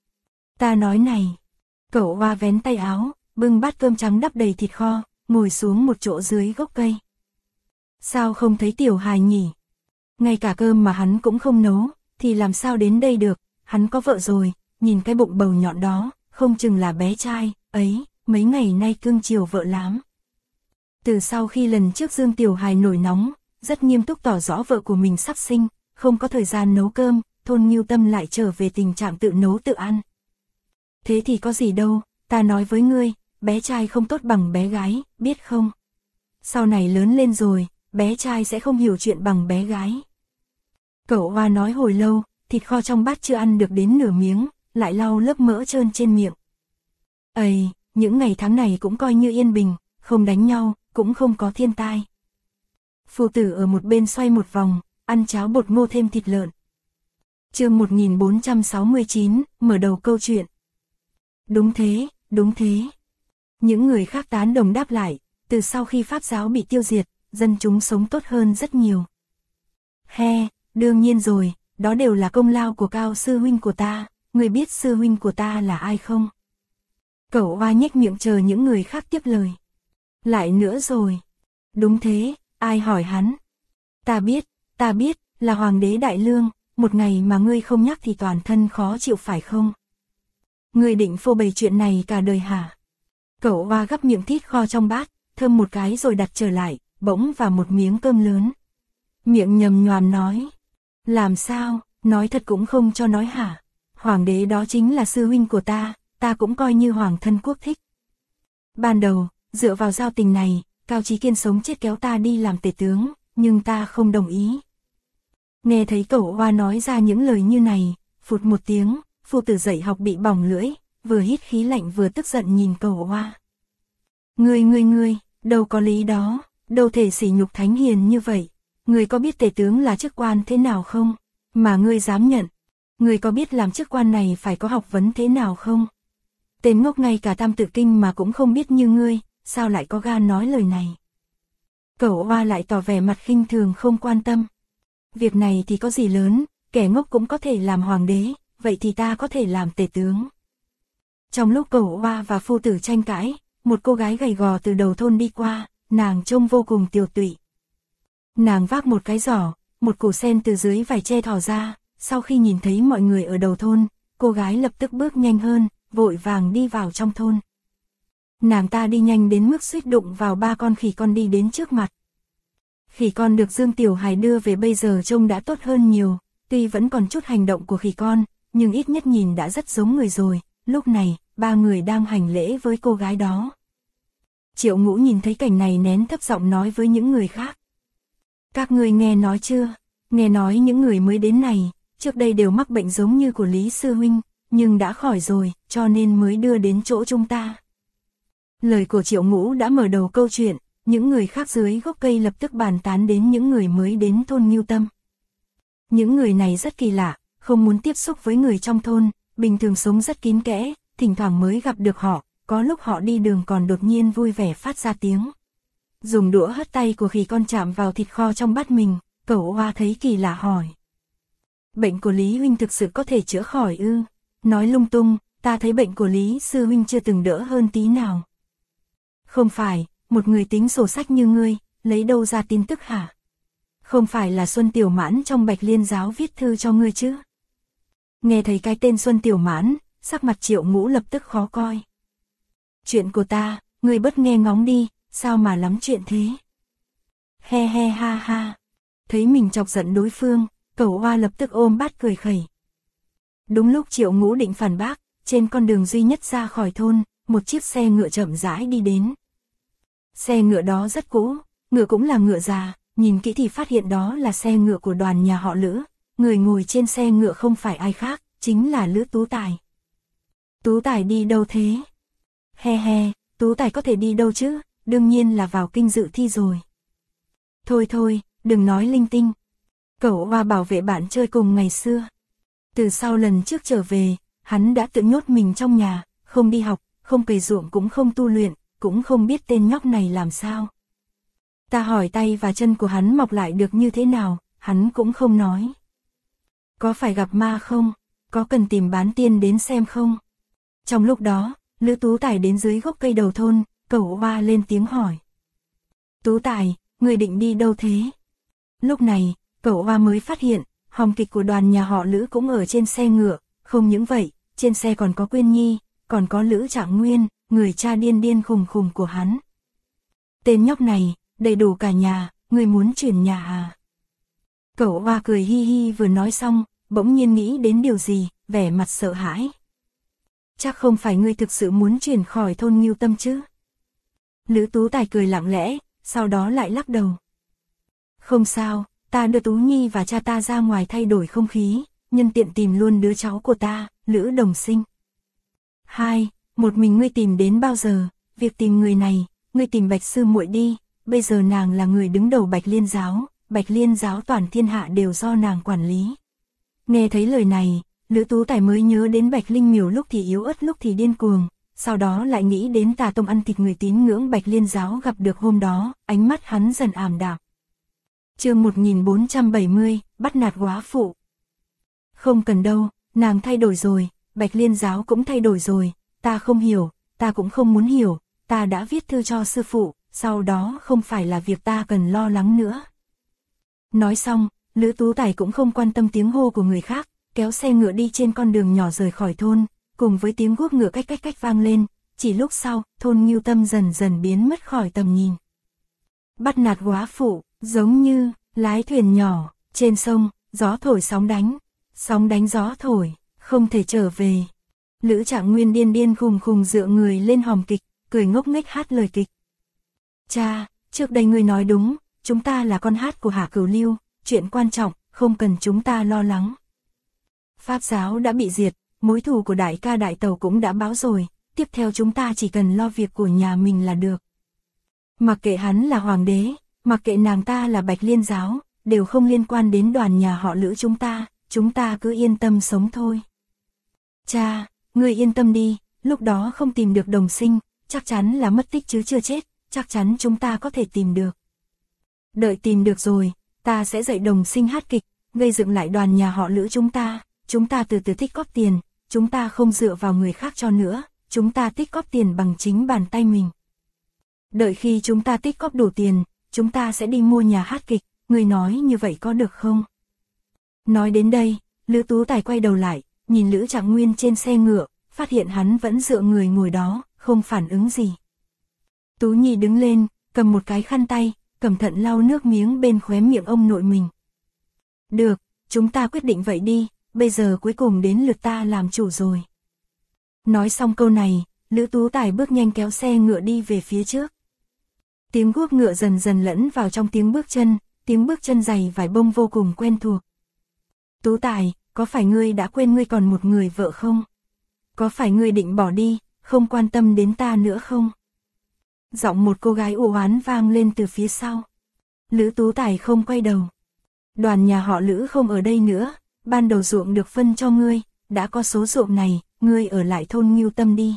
Ta nói này, cậu Hoa vén tay áo, bưng bát cơm trắng đắp đầy thịt kho, ngồi xuống một chỗ dưới gốc cây. Sao không thấy Tiểu Hài nhỉ? Ngay cả cơm mà hắn cũng không nấu, thì làm sao đến đây được, hắn có vợ rồi, nhìn cái bụng bầu nhọn đó, không chừng là bé trai, ấy, mấy ngày nay cưng chiều vợ lắm. Từ sau khi lần trước Dương Tiểu Hài nổi nóng, rất nghiêm túc tỏ rõ vợ của mình sắp sinh, không có thời gian nấu cơm, thôn Ngưu Tâm lại trở về tình trạng tự nấu tự ăn. Thế thì có gì đâu, ta nói với ngươi, bé trai không tốt bằng bé gái, biết không? Sau này lớn lên rồi, bé trai sẽ không hiểu chuyện bằng bé gái. Cậu Hoa nói hồi lâu, thịt kho trong bát chưa ăn được đến nửa miếng, lại lau lớp mỡ trơn trên miệng. Ây, những ngày tháng này cũng coi như yên bình, không đánh nhau, cũng không có thiên tai. Phụ tử ở một bên xoay một vòng, ăn cháo bột ngô thêm thịt lợn. Chương 1469, mở đầu câu chuyện. Đúng thế, đúng thế. Những người khác tán đồng đáp lại, từ sau khi Pháp giáo bị tiêu diệt, dân chúng sống tốt hơn rất nhiều. He, đương nhiên rồi, đó đều là công lao của Cao sư huynh của ta, người biết sư huynh của ta là ai không? Cậu Hoa nhếch miệng chờ những người khác tiếp lời. Lại nữa rồi. Đúng thế, ai hỏi hắn? Ta biết, là Hoàng đế Đại Lương, một ngày mà ngươi không nhắc thì toàn thân khó chịu phải không? Ngươi định phô bày chuyện này cả đời hả? Cậu Hoa gắp miệng thịt kho trong bát, thơm một cái rồi đặt trở lại, bỗng vào một miếng cơm lớn. Miệng nhầm nhoàm nói. Làm sao, nói thật cũng không cho nói hả? Hoàng đế đó chính là sư huynh của ta cũng coi như hoàng thân quốc thích. Ban đầu, dựa vào giao tình này, Cao Chí Kiên sống chết kéo ta đi làm tể tướng, nhưng ta không đồng ý. Nghe thấy cậu Hoa nói ra những lời như này, phụt một tiếng, phu tử dạy học bị bỏng lưỡi, vừa hít khí lạnh vừa tức giận nhìn cậu Hoa. Ngươi, đâu có lý đó, đâu thể sỉ nhục thánh hiền như vậy. Ngươi có biết tể tướng là chức quan thế nào không? Mà ngươi dám nhận. Ngươi có biết làm chức quan này phải có học vấn thế nào không? Tên ngốc ngay cả Tam Tự Kinh mà cũng không biết như ngươi, sao lại có gan nói lời này? Cậu Hoa lại tỏ vẻ mặt khinh thường không quan tâm. Việc này thì có gì lớn, kẻ ngốc cũng có thể làm hoàng đế, vậy thì ta có thể làm tể tướng. Trong lúc cậu Hoa và phu tử tranh cãi, một cô gái gầy gò từ đầu thôn đi qua, nàng trông vô cùng tiều tụy. Nàng vác một cái giỏ, một củ sen từ dưới vải tre thò ra, sau khi nhìn thấy mọi người ở đầu thôn, cô gái lập tức bước nhanh hơn, vội vàng đi vào trong thôn. Nàng ta đi nhanh đến mức suýt đụng vào 3 con khỉ con đi đến trước mặt. Khỉ con được Dương Tiểu Hải đưa về bây giờ trông đã tốt hơn nhiều, tuy vẫn còn chút hành động của khỉ con, nhưng ít nhất nhìn đã rất giống người rồi. Lúc này, 3 người đang hành lễ với cô gái đó. Triệu Ngũ nhìn thấy cảnh này nén thấp giọng nói với những người khác. Các người nghe nói chưa? Nghe nói những người mới đến này, trước đây đều mắc bệnh giống như của Lý Sư Huynh, nhưng đã khỏi rồi, cho nên mới đưa đến chỗ chúng ta. Lời của Triệu Ngũ đã mở đầu câu chuyện, những người khác dưới gốc cây lập tức bàn tán đến những người mới đến thôn Ngưu Tâm. Những người này rất kỳ lạ, không muốn tiếp xúc với người trong thôn, bình thường sống rất kín kẽ, thỉnh thoảng mới gặp được họ, có lúc họ đi đường còn đột nhiên vui vẻ phát ra tiếng. Dùng đũa hất tay của khỉ con chạm vào thịt kho trong bát mình, Cẩu Oa thấy kỳ lạ hỏi. Bệnh của Lý Huynh thực sự có thể chữa khỏi ư? Nói lung tung, ta thấy bệnh của Lý Sư Huynh chưa từng đỡ hơn tí nào. Không phải, một người tính sổ sách như ngươi, lấy đâu ra tin tức hả? Không phải là Xuân Tiểu Mãn trong Bạch Liên giáo viết thư cho ngươi chứ? Nghe thấy cái tên Xuân Tiểu Mãn, sắc mặt Triệu Ngũ lập tức khó coi. Chuyện của ta, ngươi bớt nghe ngóng đi, sao mà lắm chuyện thế? He he ha ha. Thấy mình chọc giận đối phương, Cẩu Oa lập tức ôm bát cười khẩy. Đúng lúc Triệu Ngũ định phản bác, trên con đường duy nhất ra khỏi thôn, một chiếc xe ngựa chậm rãi đi đến. Xe ngựa đó rất cũ, ngựa cũng là ngựa già, nhìn kỹ thì phát hiện đó là xe ngựa của đoàn nhà họ Lữ, người ngồi trên xe ngựa không phải ai khác, chính là Lữ Tú Tài. Tú Tài đi đâu thế? He he, Tú Tài có thể đi đâu chứ, đương nhiên là vào kinh dự thi rồi. Thôi thôi, đừng nói linh tinh. Cẩu Oa bảo vệ bạn chơi cùng ngày xưa. Từ sau lần trước trở về, hắn đã tự nhốt mình trong nhà, không đi học, không cày ruộng cũng không tu luyện, cũng không biết tên nhóc này làm sao. Ta hỏi tay và chân của hắn mọc lại được như thế nào, hắn cũng không nói. Có phải gặp ma không? Có cần tìm bán tiên đến xem không? Trong lúc đó, Lữ Tú Tài đến dưới gốc cây đầu thôn, Cẩu Oa lên tiếng hỏi. Tú Tài, người định đi đâu thế? Lúc này, Cẩu Oa mới phát hiện, hòm kịch của đoàn nhà họ Lữ cũng ở trên xe ngựa, không những vậy, trên xe còn có Quyên Nhi, còn có Lữ Trạng Nguyên, người cha điên điên khùng khùng của hắn. Tên nhóc này, đầy đủ cả nhà, người muốn chuyển nhà à? Cẩu Oa cười hi hi vừa nói xong, bỗng nhiên nghĩ đến điều gì, vẻ mặt sợ hãi. Chắc không phải ngươi thực sự muốn chuyển khỏi thôn Ngưu Tâm chứ? Lữ Tú Tài cười lặng lẽ, sau đó lại lắc đầu. Không sao, ta đưa Tú Nhi và cha ta ra ngoài thay đổi không khí, nhân tiện tìm luôn đứa cháu của ta, Lữ Đồng Sinh. Hai, một mình ngươi tìm đến bao giờ? Việc tìm người này, ngươi tìm Bạch sư muội đi, bây giờ nàng là người đứng đầu Bạch Liên giáo toàn thiên hạ đều do nàng quản lý. Nghe thấy lời này, Lữ Tú Tài mới nhớ đến Bạch Linh Miểu lúc thì yếu ớt lúc thì điên cuồng, sau đó lại nghĩ đến Tà Tông ăn thịt người tín ngưỡng Bạch Liên giáo gặp được hôm đó, ánh mắt hắn dần ảm đạm. Chương 1470, bắt nạt góa phụ. Không cần đâu, nàng thay đổi rồi, Bạch Liên giáo cũng thay đổi rồi, ta không hiểu, ta cũng không muốn hiểu, ta đã viết thư cho sư phụ, sau đó không phải là việc ta cần lo lắng nữa. Nói xong, Lữ Tú Tài cũng không quan tâm tiếng hô của người khác, kéo xe ngựa đi trên con đường nhỏ rời khỏi thôn, cùng với tiếng guốc ngựa cách cách cách vang lên, chỉ lúc sau, thôn Ngưu Tâm dần dần biến mất khỏi tầm nhìn. Bắt nạt góa phụ, giống như lái thuyền nhỏ trên sông, gió thổi sóng đánh gió thổi, không thể trở về. Lữ Trạng Nguyên điên điên khùng khùng dựa người lên hòm kịch, cười ngốc nghếch hát lời kịch. Cha, trước đây ngươi nói đúng, chúng ta là con hát của Hạ Cửu Lưu, chuyện quan trọng, không cần chúng ta lo lắng. Pháp giáo đã bị diệt, mối thù của đại ca đại tẩu cũng đã báo rồi, tiếp theo chúng ta chỉ cần lo việc của nhà mình là được. Mặc kệ hắn là hoàng đế, mặc kệ nàng ta là Bạch Liên giáo, đều không liên quan đến đoàn nhà họ Lữ chúng ta cứ yên tâm sống thôi. Cha, ngươi yên tâm đi, lúc đó không tìm được Đồng Sinh, chắc chắn là mất tích chứ chưa chết, chắc chắn chúng ta có thể tìm được. Đợi tìm được rồi, ta sẽ dạy Đồng Sinh hát kịch, gây dựng lại đoàn nhà họ Lữ chúng ta từ từ tích góp tiền, chúng ta không dựa vào người khác cho nữa, chúng ta tích góp tiền bằng chính bàn tay mình. Đợi khi chúng ta tích góp đủ tiền, chúng ta sẽ đi mua nhà hát kịch, ngươi nói như vậy có được không? Nói đến đây, Lữ Tú Tài quay đầu lại, nhìn Lữ Trạng Nguyên trên xe ngựa, phát hiện hắn vẫn dựa người ngồi đó, không phản ứng gì. Tú Nhi đứng lên, cầm một cái khăn tay, cẩn thận lau nước miếng bên khóe miệng ông nội mình. Được, chúng ta quyết định vậy đi, bây giờ cuối cùng đến lượt ta làm chủ rồi. Nói xong câu này, Lữ Tú Tài bước nhanh kéo xe ngựa đi về phía trước. Tiếng guốc ngựa dần dần lẫn vào trong tiếng bước chân dày vải bông vô cùng quen thuộc. Tú Tài, có phải ngươi đã quên ngươi còn một người vợ không? Có phải ngươi định bỏ đi, không quan tâm đến ta nữa không? Giọng một cô gái u oán vang lên từ phía sau. Lữ Tú Tài không quay đầu. Đoàn nhà họ Lữ không ở đây nữa, ban đầu ruộng được phân cho ngươi, đã có số ruộng này, ngươi ở lại thôn Ngưu Tâm đi.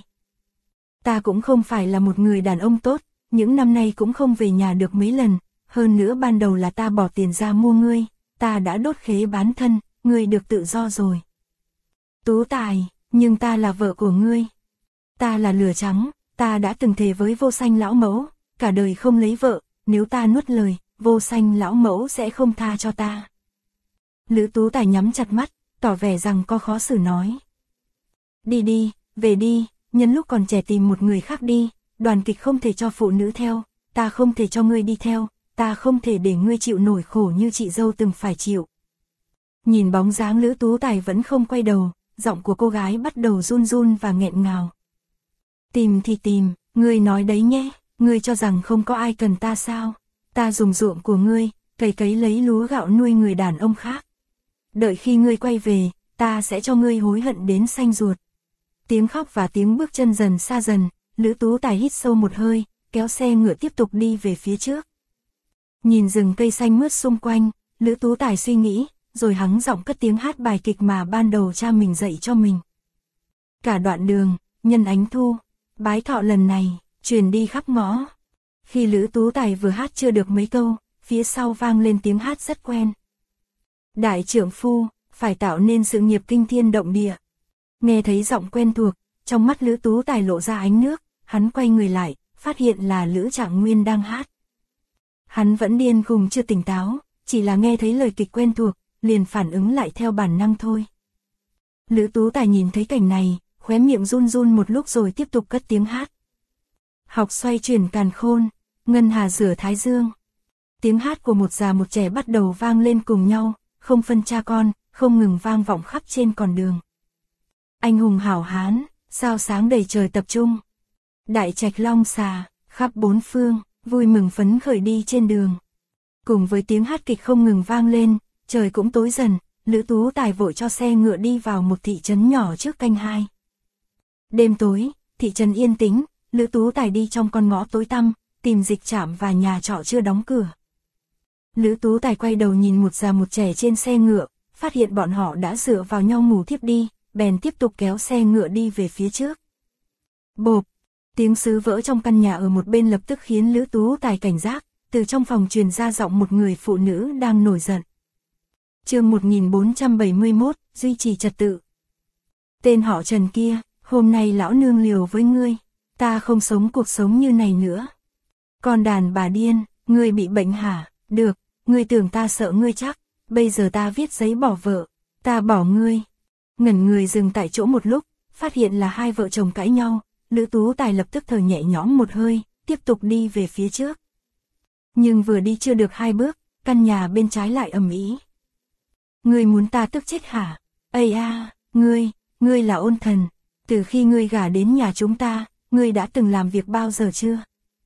Ta cũng không phải là một người đàn ông tốt, những năm nay cũng không về nhà được mấy lần, hơn nữa ban đầu là ta bỏ tiền ra mua ngươi, ta đã đốt khế bán thân, ngươi được tự do rồi. Tú Tài, nhưng ta là vợ của ngươi. Ta là lửa trắng, ta đã từng thề với Vô Sanh lão mẫu, cả đời không lấy vợ, nếu ta nuốt lời, Vô Sanh lão mẫu sẽ không tha cho ta. Lữ Tú Tài nhắm chặt mắt, tỏ vẻ rằng có khó xử nói. Đi đi, về đi, nhân lúc còn trẻ tìm một người khác đi, đoàn kịch không thể cho phụ nữ theo, ta không thể cho ngươi đi theo, ta không thể để ngươi chịu nổi khổ như chị dâu từng phải chịu. Nhìn bóng dáng Lữ Tú Tài vẫn không quay đầu, giọng của cô gái bắt đầu run run và nghẹn ngào. Tìm thì tìm, ngươi nói đấy nhé, ngươi cho rằng không có ai cần ta sao? Ta dùng ruộng của ngươi, cày cấy lấy lúa gạo nuôi người đàn ông khác. Đợi khi ngươi quay về, ta sẽ cho ngươi hối hận đến xanh ruột. Tiếng khóc và tiếng bước chân dần xa dần, Lữ Tú Tài hít sâu một hơi, kéo xe ngựa tiếp tục đi về phía trước. Nhìn rừng cây xanh mướt xung quanh, Lữ Tú Tài suy nghĩ, rồi hắng giọng cất tiếng hát bài kịch mà ban đầu cha mình dạy cho mình. Cả đoạn đường, nhân ánh thu, bái thọ lần này, truyền đi khắp ngõ. Khi Lữ Tú Tài vừa hát chưa được mấy câu, phía sau vang lên tiếng hát rất quen. Đại trưởng phu, phải tạo nên sự nghiệp kinh thiên động địa. Nghe thấy giọng quen thuộc, trong mắt Lữ Tú Tài lộ ra ánh nước, hắn quay người lại, phát hiện là Lữ Trạng Nguyên đang hát. Hắn vẫn điên khùng chưa tỉnh táo, chỉ là nghe thấy lời kịch quen thuộc, liền phản ứng lại theo bản năng thôi. Lữ Tú Tài nhìn thấy cảnh này, khóe miệng run run một lúc rồi tiếp tục cất tiếng hát. Học xoay chuyển càn khôn, ngân hà rửa thái dương. Tiếng hát của một già một trẻ bắt đầu vang lên cùng nhau, không phân cha con, không ngừng vang vọng khắp trên con đường. Anh hùng hảo hán, sao sáng đầy trời tập trung. Đại trạch long xà, khắp bốn phương, vui mừng phấn khởi đi trên đường. Cùng với tiếng hát kịch không ngừng vang lên, trời cũng tối dần, Lữ Tú Tài vội cho xe ngựa đi vào một thị trấn nhỏ trước canh 2. Đêm tối, thị trấn yên tĩnh, Lữ Tú Tài đi trong con ngõ tối tăm, tìm dịch trạm và nhà trọ chưa đóng cửa. Lữ Tú Tài quay đầu nhìn một già một trẻ trên xe ngựa, phát hiện bọn họ đã dựa vào nhau ngủ thiếp đi, bèn tiếp tục kéo xe ngựa đi về phía trước. Bộp, tiếng sứ vỡ trong căn nhà ở một bên lập tức khiến Lữ Tú Tài cảnh giác, từ trong phòng truyền ra giọng một người phụ nữ đang nổi giận. Chương 1471, duy trì trật tự. Tên họ Trần kia, hôm nay lão nương liều với ngươi, ta không sống cuộc sống như này nữa. Con đàn bà điên, ngươi bị bệnh hả? Được, ngươi tưởng ta sợ ngươi chắc, bây giờ ta viết giấy bỏ vợ, ta bỏ ngươi. Ngẩn người dừng tại chỗ một lúc, phát hiện là hai vợ chồng cãi nhau, Lữ Tú Tài lập tức thở nhẹ nhõm một hơi, tiếp tục đi về phía trước. Nhưng vừa đi chưa được 2 bước, căn nhà bên trái lại ầm ĩ. Ngươi muốn ta tức chết hả? Ây a, ngươi là Ôn Thần, từ khi ngươi gả đến nhà chúng ta, ngươi đã từng làm việc bao giờ chưa?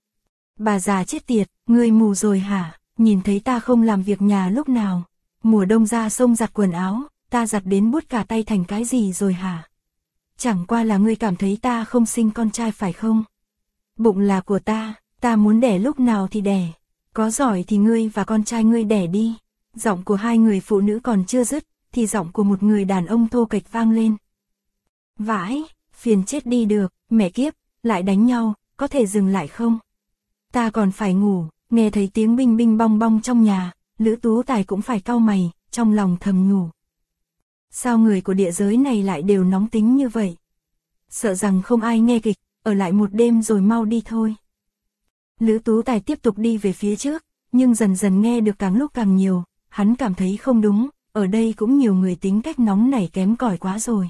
Bà già chết tiệt, ngươi mù rồi hả? Nhìn thấy ta không làm việc nhà lúc nào? Mùa đông ra sông giặt quần áo, ta giặt đến buốt cả tay thành cái gì rồi hả? Chẳng qua là ngươi cảm thấy ta không sinh con trai phải không? Bụng là của ta muốn đẻ lúc nào thì đẻ. Có giỏi thì ngươi và con trai ngươi đẻ đi. Giọng của hai người phụ nữ còn chưa dứt, thì giọng của một người đàn ông thô kệch vang lên. Vãi, phiền chết đi được, mẹ kiếp, lại đánh nhau, có thể dừng lại không? Ta còn phải ngủ. Nghe thấy tiếng binh binh bong bong trong nhà, Lữ Tú Tài cũng phải cau mày, trong lòng thầm nhủ. Sao người của địa giới này lại đều nóng tính như vậy? Sợ rằng không ai nghe kịch, ở lại một đêm rồi mau đi thôi. Lữ Tú Tài tiếp tục đi về phía trước, nhưng dần dần nghe được càng lúc càng nhiều, hắn cảm thấy không đúng, ở đây cũng nhiều người tính cách nóng nảy kém cỏi quá rồi.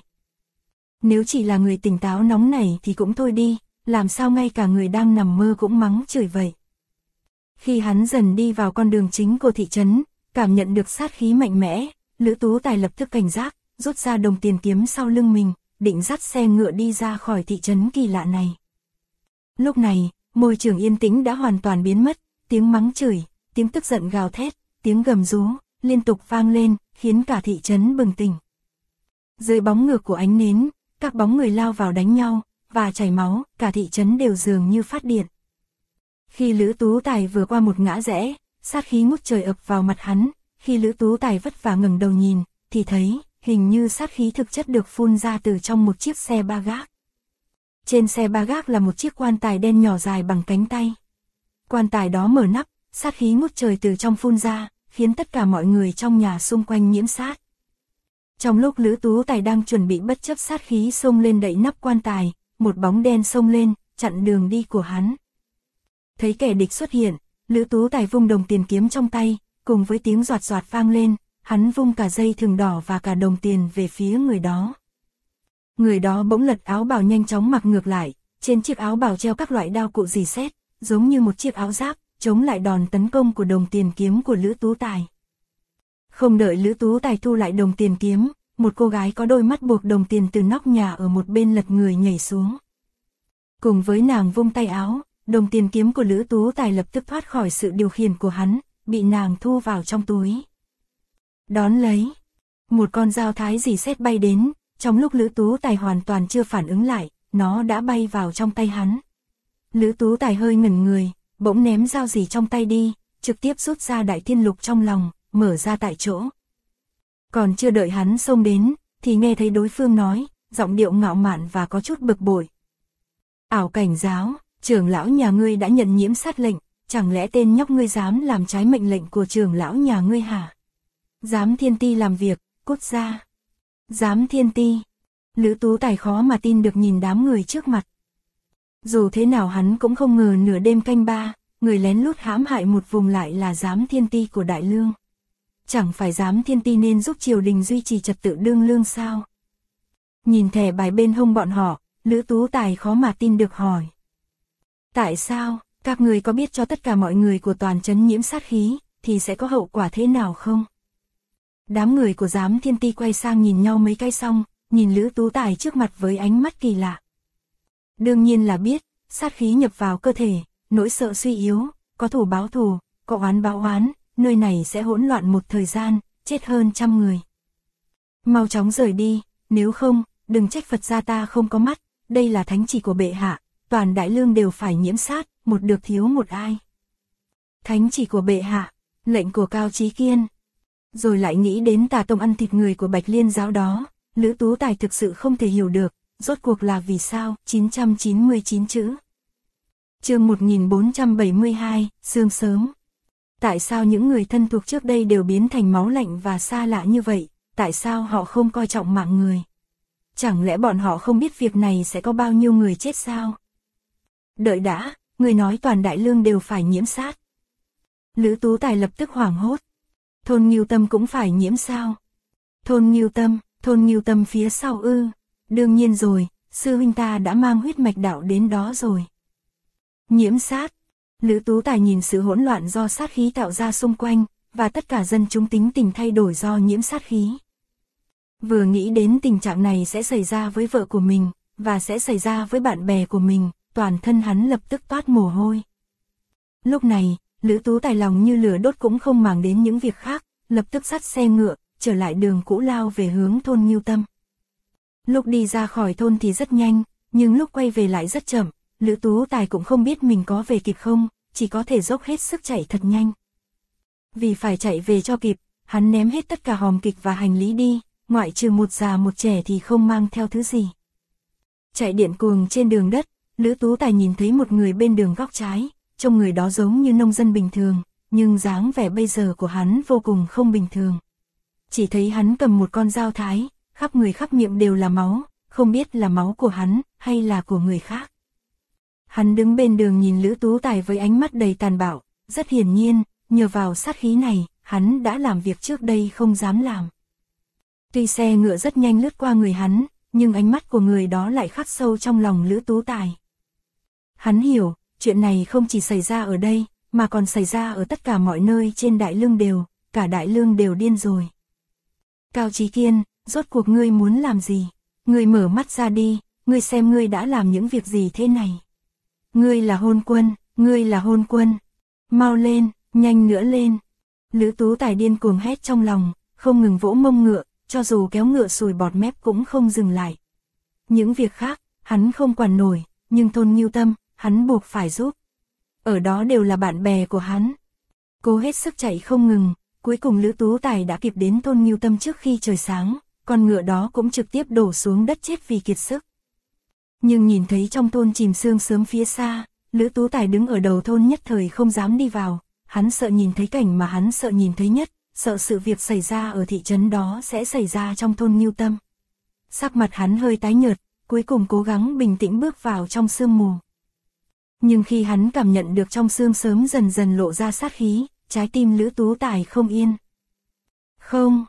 Nếu chỉ là người tỉnh táo nóng nảy thì cũng thôi đi, làm sao ngay cả người đang nằm mơ cũng mắng chửi vậy. Khi hắn dần đi vào con đường chính của thị trấn, cảm nhận được sát khí mạnh mẽ, Lữ Tú Tài lập tức cảnh giác, rút ra đồng tiền kiếm sau lưng mình, định dắt xe ngựa đi ra khỏi thị trấn kỳ lạ này. Lúc này, môi trường yên tĩnh đã hoàn toàn biến mất, tiếng mắng chửi, tiếng tức giận gào thét, tiếng gầm rú, liên tục vang lên, khiến cả thị trấn bừng tỉnh. Dưới bóng ngược của ánh nến, các bóng người lao vào đánh nhau, và chảy máu, cả thị trấn đều dường như phát điện. Khi Lữ Tú Tài vừa qua một ngã rẽ, sát khí ngút trời ập vào mặt hắn, khi Lữ Tú Tài vất vả ngẩng đầu nhìn, thì thấy, hình như sát khí thực chất được phun ra từ trong một chiếc xe ba gác. Trên xe ba gác là một chiếc quan tài đen nhỏ dài bằng cánh tay. Quan tài đó mở nắp, sát khí ngút trời từ trong phun ra, khiến tất cả mọi người trong nhà xung quanh nhiễm sát. Trong lúc Lữ Tú Tài đang chuẩn bị bất chấp sát khí xông lên đậy nắp quan tài, một bóng đen xông lên, chặn đường đi của hắn. Thấy kẻ địch xuất hiện, Lữ Tú Tài vung đồng tiền kiếm trong tay, cùng với tiếng doạt doạt vang lên, hắn vung cả dây thừng đỏ và cả đồng tiền về phía người đó. Người đó bỗng lật áo bào nhanh chóng mặc ngược lại, trên chiếc áo bào treo các loại đao cụ rỉ sét, giống như một chiếc áo giáp, chống lại đòn tấn công của đồng tiền kiếm của Lữ Tú Tài. Không đợi Lữ Tú Tài thu lại đồng tiền kiếm, một cô gái có đôi mắt buộc đồng tiền từ nóc nhà ở một bên lật người nhảy xuống. Cùng với nàng vung tay áo, đồng tiền kiếm của Lữ Tú Tài lập tức thoát khỏi sự điều khiển của hắn, bị nàng thu vào trong túi. Đón lấy, một con dao thái rỉ sét bay đến, trong lúc Lữ Tú Tài hoàn toàn chưa phản ứng lại, nó đã bay vào trong tay hắn. Lữ Tú Tài hơi ngẩn người, bỗng ném dao rỉ trong tay đi, trực tiếp rút ra Đại Thiên Lục trong lòng, mở ra tại chỗ. Còn chưa đợi hắn xông đến, thì nghe thấy đối phương nói, giọng điệu ngạo mạn và có chút bực bội. Ảo Cảnh Giáo, trưởng lão nhà ngươi đã nhận nhiễm sát lệnh, chẳng lẽ tên nhóc ngươi dám làm trái mệnh lệnh của trưởng lão nhà ngươi hả? Dám Thiên Ti làm việc, cút ra. Dám Thiên Ti. Lữ Tú Tài khó mà tin được nhìn đám người trước mặt. Dù thế nào hắn cũng không ngờ nửa đêm canh ba, người lén lút hãm hại một vùng lại là Giám Thiên Ti của Đại Lương. Chẳng phải Giám Thiên Ti nên giúp triều đình duy trì trật tự đương lương sao? Nhìn thẻ bài bên hông bọn họ, Lữ Tú Tài khó mà tin được hỏi. Tại sao, các người có biết cho tất cả mọi người của toàn trấn nhiễm sát khí, thì sẽ có hậu quả thế nào không? Đám người của Giám Thiên Ti quay sang nhìn nhau mấy cái xong, nhìn Lữ Tú Tài trước mặt với ánh mắt kỳ lạ. Đương nhiên là biết, sát khí nhập vào cơ thể, nỗi sợ suy yếu, có thù báo thù, có oán báo oán, nơi này sẽ hỗn loạn một thời gian, chết hơn trăm người. Mau chóng rời đi, nếu không, đừng trách Phật gia ta không có mắt, đây là thánh chỉ của bệ hạ, toàn Đại Lương đều phải nhiễm sát, một được thiếu một ai. Thánh chỉ của bệ hạ, lệnh của Cao Chí Kiên. Rồi lại nghĩ đến Tà Tông ăn thịt người của Bạch Liên giáo đó, Lữ Tú Tài thực sự không thể hiểu được, rốt cuộc là vì sao, 999 chữ. Chương 1472, sương sớm. Tại sao những người thân thuộc trước đây đều biến thành máu lạnh và xa lạ như vậy, tại sao họ không coi trọng mạng người? Chẳng lẽ bọn họ không biết việc này sẽ có bao nhiêu người chết sao? Đợi đã, người nói toàn Đại Lương đều phải nhiễm sát. Lữ Tú Tài lập tức hoảng hốt. Thôn Ngưu Tâm cũng phải nhiễm sao? Thôn Ngưu Tâm phía sau ư? Đương nhiên rồi, sư huynh ta đã mang huyết mạch đạo đến đó rồi. Nhiễm sát. Lữ Tú Tài nhìn sự hỗn loạn do sát khí tạo ra xung quanh, và tất cả dân chúng tính tình thay đổi do nhiễm sát khí. Vừa nghĩ đến tình trạng này sẽ xảy ra với vợ của mình, và sẽ xảy ra với bạn bè của mình, toàn thân hắn lập tức toát mồ hôi. Lúc này, Lữ Tú Tài lòng như lửa đốt cũng không màng đến những việc khác, lập tức dắt xe ngựa, trở lại đường cũ lao về hướng thôn Ngưu Tâm. Lúc đi ra khỏi thôn thì rất nhanh, nhưng lúc quay về lại rất chậm, Lữ Tú Tài cũng không biết mình có về kịp không, chỉ có thể dốc hết sức chạy thật nhanh. Vì phải chạy về cho kịp, hắn ném hết tất cả hòm kịch và hành lý đi, ngoại trừ một già một trẻ thì không mang theo thứ gì. Chạy điện cuồng trên đường đất, Lữ Tú Tài nhìn thấy một người bên đường góc trái, trông người đó giống như nông dân bình thường, nhưng dáng vẻ bây giờ của hắn vô cùng không bình thường. Chỉ thấy hắn cầm một con dao thái, khắp người khắp miệng đều là máu, không biết là máu của hắn hay là của người khác. Hắn đứng bên đường nhìn Lữ Tú Tài với ánh mắt đầy tàn bạo, rất hiển nhiên, nhờ vào sát khí này, hắn đã làm việc trước đây không dám làm. Tuy xe ngựa rất nhanh lướt qua người hắn, nhưng ánh mắt của người đó lại khắc sâu trong lòng Lữ Tú Tài. Hắn hiểu, chuyện này không chỉ xảy ra ở đây, mà còn xảy ra ở tất cả mọi nơi trên Đại Lương đều, cả Đại Lương đều điên rồi. Cao Chí Kiên, rốt cuộc ngươi muốn làm gì? Ngươi mở mắt ra đi, ngươi xem ngươi đã làm những việc gì thế này. Ngươi là hôn quân, ngươi là hôn quân. Mau lên, nhanh nữa lên. Lữ Tú Tài điên cuồng hét trong lòng, không ngừng vỗ mông ngựa, cho dù kéo ngựa sùi bọt mép cũng không dừng lại. Những việc khác, hắn không quản nổi, nhưng Thôn Ngưu Tâm, hắn buộc phải giúp. Ở đó đều là bạn bè của hắn. Cố hết sức chạy không ngừng, cuối cùng Lữ Tú Tài đã kịp đến Thôn Ngưu Tâm trước khi trời sáng, con ngựa đó cũng trực tiếp đổ xuống đất chết vì kiệt sức. Nhưng nhìn thấy trong thôn chìm sương sớm phía xa, Lữ Tú Tài đứng ở đầu thôn nhất thời không dám đi vào, hắn sợ nhìn thấy cảnh mà hắn sợ nhìn thấy nhất, sợ sự việc xảy ra ở thị trấn đó sẽ xảy ra trong Thôn Ngưu Tâm. Sắc mặt hắn hơi tái nhợt, cuối cùng cố gắng bình tĩnh bước vào trong sương mù. Nhưng khi hắn cảm nhận được trong sương sớm dần dần lộ ra sát khí, trái tim Lữ Tú Tài không yên. Không.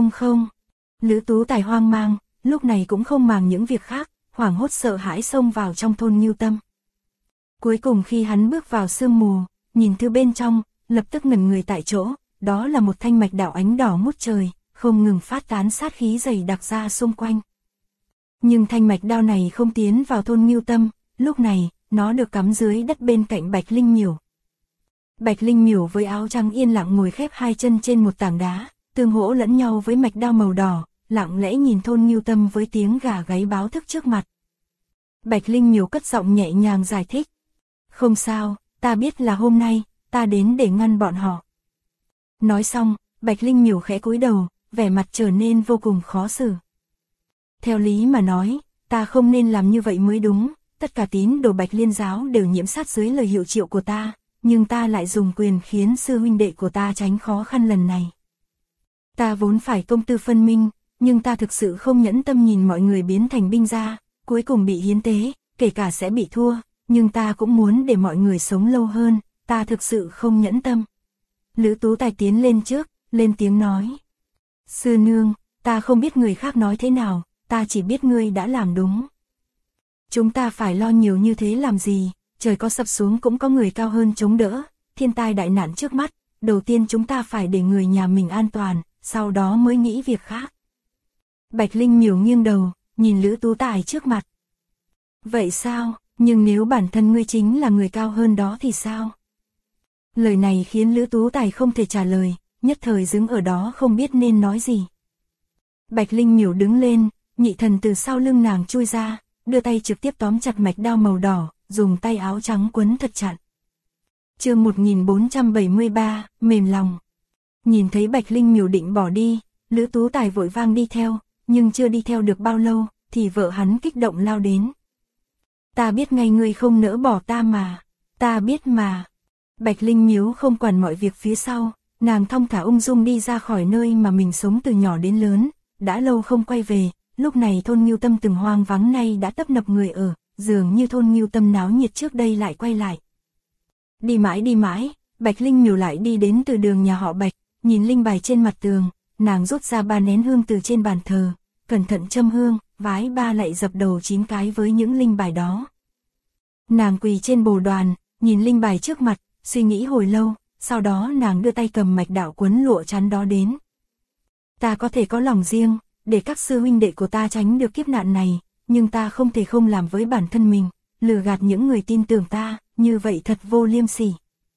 Lữ Tú Tài hoang mang, lúc này cũng không màng những việc khác, hoảng hốt sợ hãi xông vào trong Thôn Ngưu Tâm. Cuối cùng khi hắn bước vào sương mù, nhìn thứ bên trong, lập tức ngẩn người tại chỗ, đó là một thanh mạch đạo ánh đỏ ngút trời, không ngừng phát tán sát khí dày đặc ra xung quanh. Nhưng thanh mạch đao này không tiến vào Thôn Ngưu Tâm, lúc này, nó được cắm dưới đất bên cạnh Bạch Linh Miểu. Bạch Linh Miểu với áo trắng yên lặng ngồi khép hai chân trên một tảng đá, tương hỗ lẫn nhau với mạch đao màu đỏ, lặng lẽ nhìn Thôn Ngưu Tâm với tiếng gà gáy báo thức trước mặt. Bạch Linh Miểu cất giọng nhẹ nhàng giải thích. Không sao, ta biết là hôm nay, ta đến để ngăn bọn họ. Nói xong, Bạch Linh Miểu khẽ cúi đầu, vẻ mặt trở nên vô cùng khó xử. Theo lý mà nói, ta không nên làm như vậy mới đúng, tất cả tín đồ Bạch Liên giáo đều nhiễm sát dưới lời hiệu triệu của ta, nhưng ta lại dùng quyền khiến sư huynh đệ của ta tránh khó khăn lần này. Ta vốn phải công tư phân minh, nhưng ta thực sự không nhẫn tâm nhìn mọi người biến thành binh gia, cuối cùng bị hiến tế, kể cả sẽ bị thua, nhưng ta cũng muốn để mọi người sống lâu hơn, ta thực sự không nhẫn tâm. Lữ Tú Tài tiến lên trước, lên tiếng nói. Sư nương, ta không biết người khác nói thế nào, ta chỉ biết ngươi đã làm đúng. Chúng ta phải lo nhiều như thế làm gì, trời có sập xuống cũng có người cao hơn chống đỡ, thiên tai đại nạn trước mắt, đầu tiên chúng ta phải để người nhà mình an toàn, sau đó mới nghĩ việc khác. Bạch Linh Miểu nghiêng đầu, nhìn Lữ Tú Tài trước mặt. Vậy sao, nhưng nếu bản thân ngươi chính là người cao hơn đó thì sao? Lời này khiến Lữ Tú Tài không thể trả lời, nhất thời đứng ở đó không biết nên nói gì. Bạch Linh Miểu đứng lên, nhị thần từ sau lưng nàng chui ra, đưa tay trực tiếp tóm chặt mạch đao màu đỏ, dùng tay áo trắng quấn thật chặt. Chương 1473, mềm lòng. Nhìn thấy Bạch Linh Miểu định bỏ đi, Lữ Tú Tài vội vang đi theo, nhưng chưa đi theo được bao lâu, thì vợ hắn kích động lao đến. Ta biết ngay ngươi không nỡ bỏ ta mà, ta biết mà. Bạch Linh Miểu không quản mọi việc phía sau, nàng thong thả ung dung đi ra khỏi nơi mà mình sống từ nhỏ đến lớn, đã lâu không quay về, lúc này Thôn Ngưu Tâm từng hoang vắng nay đã tấp nập người ở, dường như Thôn Ngưu Tâm náo nhiệt trước đây lại quay lại. Đi mãi, Bạch Linh Miểu lại đi đến từ đường nhà họ Bạch, nhìn linh bài trên mặt tường, nàng rút ra 3 nén hương từ trên bàn thờ, cẩn thận châm hương, vái 3 lạy dập đầu 9 cái với những linh bài đó. Nàng quỳ trên bồ đoàn, nhìn linh bài trước mặt, suy nghĩ hồi lâu, sau đó nàng đưa tay cầm mạch đạo quấn lụa chắn đó đến. Ta có thể có lòng riêng, để các sư huynh đệ của ta tránh được kiếp nạn này, nhưng ta không thể không làm với bản thân mình, lừa gạt những người tin tưởng ta, như vậy thật vô liêm sỉ.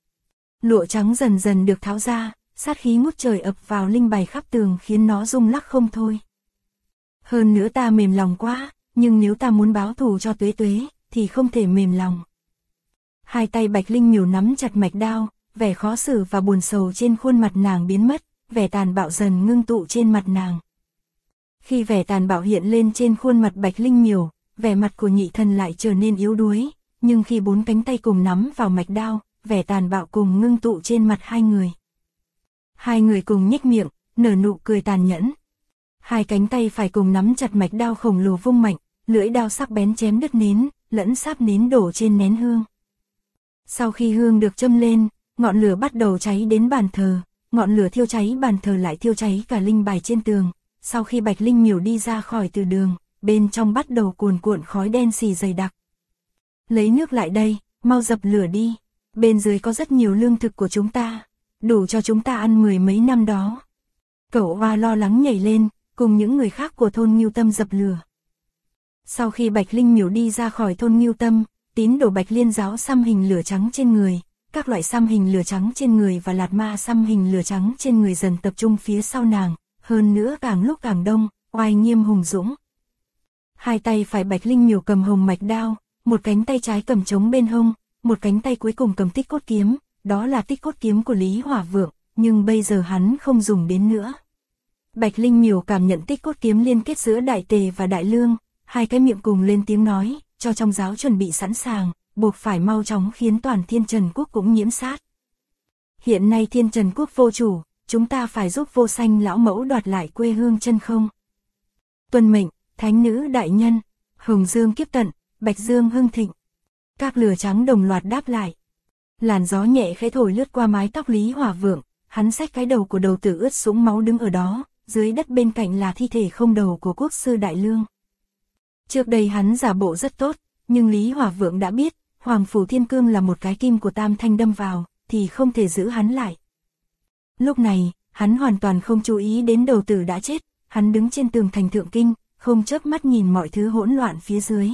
Lụa trắng dần dần được tháo ra, sát khí ngút trời ập vào linh bài khắp tường khiến nó rung lắc không thôi. Hơn nữa ta mềm lòng quá, nhưng nếu ta muốn báo thù cho Tuế Tuế, thì không thể mềm lòng. Hai tay Bạch Linh Miểu nắm chặt mạch đao, vẻ khó xử và buồn sầu trên khuôn mặt nàng biến mất, vẻ tàn bạo dần ngưng tụ trên mặt nàng. Khi vẻ tàn bạo hiện lên trên khuôn mặt Bạch Linh Miểu, vẻ mặt của nhị thần lại trở nên yếu đuối, nhưng khi 4 cánh tay cùng nắm vào mạch đao, vẻ tàn bạo cùng ngưng tụ trên mặt hai người. Hai người cùng nhếch miệng, nở nụ cười tàn nhẫn. Hai cánh tay phải cùng nắm chặt mạch đao khổng lồ vung mạnh, lưỡi đao sắc bén chém đứt nến, lẫn sáp nến đổ trên nén hương. Sau khi hương được châm lên, ngọn lửa bắt đầu cháy đến bàn thờ, ngọn lửa thiêu cháy bàn thờ lại thiêu cháy cả linh bài trên tường. Sau khi Bạch Linh Miểu đi ra khỏi từ đường, bên trong bắt đầu cuồn cuộn khói đen xì dày đặc. Lấy nước lại đây, mau dập lửa đi. Bên dưới có rất nhiều lương thực của chúng ta, đủ cho chúng ta ăn 10 mấy năm đó. Cẩu Hoa lo lắng nhảy lên, cùng những người khác của thôn Ngưu Tâm dập lửa. Sau khi Bạch Linh Miểu đi ra khỏi thôn Ngưu Tâm, tín đồ Bạch Liên giáo xăm hình lửa trắng trên người, các loại xăm hình lửa trắng trên người và lạt ma xăm hình lửa trắng trên người dần tập trung phía sau nàng, hơn nữa càng lúc càng đông, oai nghiêm hùng dũng. Hai tay phải Bạch Linh Miểu cầm hồng mạch đao, một cánh tay trái cầm trống bên hông, một cánh tay cuối cùng cầm tích cốt kiếm, đó là tích cốt kiếm của Lý Hỏa Vượng, nhưng bây giờ hắn không dùng đến nữa. Bạch Linh Miểu cảm nhận tích cốt kiếm liên kết giữa Đại Tề và Đại Lương, hai cái miệng cùng lên tiếng nói, cho trong giáo chuẩn bị sẵn sàng, buộc phải mau chóng khiến toàn Thiên Trần Quốc cũng nhiễm sát. Hiện nay Thiên Trần Quốc vô chủ, chúng ta phải giúp Vô Sanh lão mẫu đoạt lại quê hương chân không. Tuân mệnh, thánh nữ đại nhân. Hồng Dương kiếp tận, Bạch Dương hưng thịnh. Các lửa trắng đồng loạt đáp lại. Làn gió nhẹ khẽ thổi lướt qua mái tóc Lý Hỏa Vượng, hắn xách cái đầu của đầu tử ướt sũng máu đứng ở đó, dưới đất bên cạnh là thi thể không đầu của quốc sư Đại Lương. Trước đây hắn giả bộ rất tốt, nhưng Lý Hỏa Vượng đã biết, Hoàng Phủ Thiên Cương là một cái kim của Tam Thanh đâm vào, thì không thể giữ hắn lại. Lúc này, hắn hoàn toàn không chú ý đến đầu tử đã chết, hắn đứng trên tường thành Thượng Kinh, không chớp mắt nhìn mọi thứ hỗn loạn phía dưới.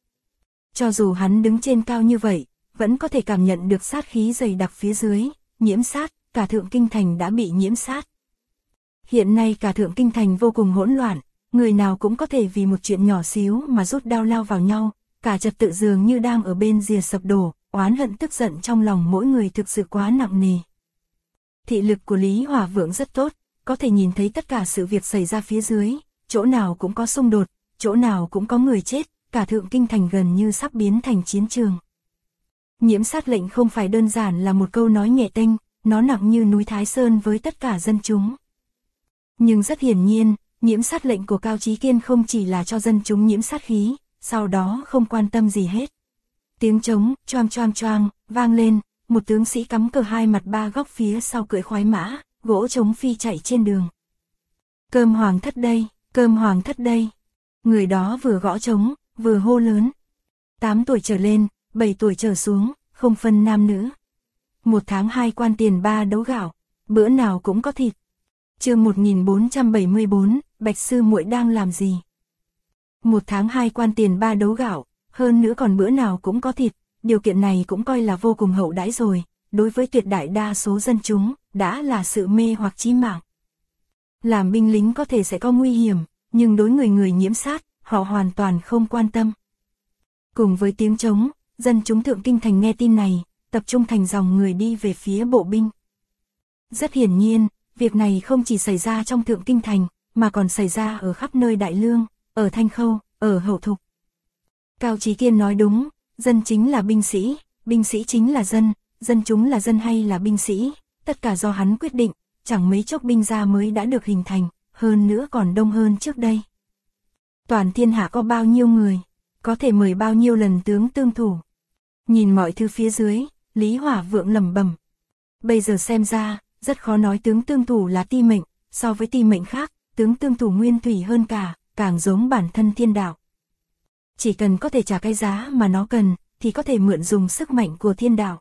Cho dù hắn đứng trên cao như vậy, vẫn có thể cảm nhận được sát khí dày đặc phía dưới, nhiễm sát, cả Thượng Kinh Thành đã bị nhiễm sát. Hiện nay cả Thượng Kinh Thành vô cùng hỗn loạn, người nào cũng có thể vì một chuyện nhỏ xíu mà rút đao lao vào nhau, cả trật tự dường như đang ở bên rìa sập đổ, oán hận tức giận trong lòng mỗi người thực sự quá nặng nề. Thị lực của Lý Hỏa Vượng rất tốt, có thể nhìn thấy tất cả sự việc xảy ra phía dưới, chỗ nào cũng có xung đột, chỗ nào cũng có người chết, cả Thượng Kinh Thành gần như sắp biến thành chiến trường. Nhiễm sát lệnh không phải đơn giản là một câu nói nhẹ tênh, nó nặng như núi Thái Sơn với tất cả dân chúng. Nhưng rất hiển nhiên, nhiễm sát lệnh của Cao Chí Kiên không chỉ là cho dân chúng nhiễm sát khí, sau đó không quan tâm gì hết. Tiếng trống, choang choang choang, vang lên, một tướng sĩ cắm cờ hai mặt ba góc phía sau cưỡi khoái mã, gỗ trống phi chạy trên đường. Cơm hoàng thất đây, cơm hoàng thất đây. Người đó vừa gõ trống, vừa hô lớn. 8 tuổi trở lên, 7 tuổi trở xuống, không phân nam nữ. 1 tháng 2 quan tiền 3 đấu gạo, bữa nào cũng có thịt. Chương 1474, Bạch sư muội đang làm gì? 1 tháng 2 quan tiền 3 đấu gạo, hơn nữa còn bữa nào cũng có thịt, điều kiện này cũng coi là vô cùng hậu đãi rồi, đối với tuyệt đại đa số dân chúng, đã là sự mê hoặc chí mạng. Làm binh lính có thể sẽ có nguy hiểm, nhưng đối người nhiễm sát, họ hoàn toàn không quan tâm. Cùng với tiếng trống, dân chúng Thượng Kinh Thành nghe tin này, tập trung thành dòng người đi về phía bộ binh. Rất hiển nhiên, việc này không chỉ xảy ra trong Thượng Kinh Thành, mà còn xảy ra ở khắp nơi Đại Lương, ở Thanh Khâu, ở Hậu Thục. Cao Chí Kiên nói đúng, dân chính là binh sĩ chính là dân chúng là dân hay là binh sĩ, tất cả do hắn quyết định, chẳng mấy chốc binh gia mới đã được hình thành, hơn nữa còn đông hơn trước đây. Toàn thiên hạ có bao nhiêu người, có thể mời bao nhiêu lần tướng tương thủ. Nhìn mọi thứ phía dưới, Lý Hỏa Vượng lẩm bẩm. Bây giờ xem ra, rất khó nói tướng tương thủ là ti mệnh, so với ti mệnh khác, tướng tương thủ nguyên thủy hơn cả, càng giống bản thân thiên đạo. Chỉ cần có thể trả cái giá mà nó cần, thì có thể mượn dùng sức mạnh của thiên đạo.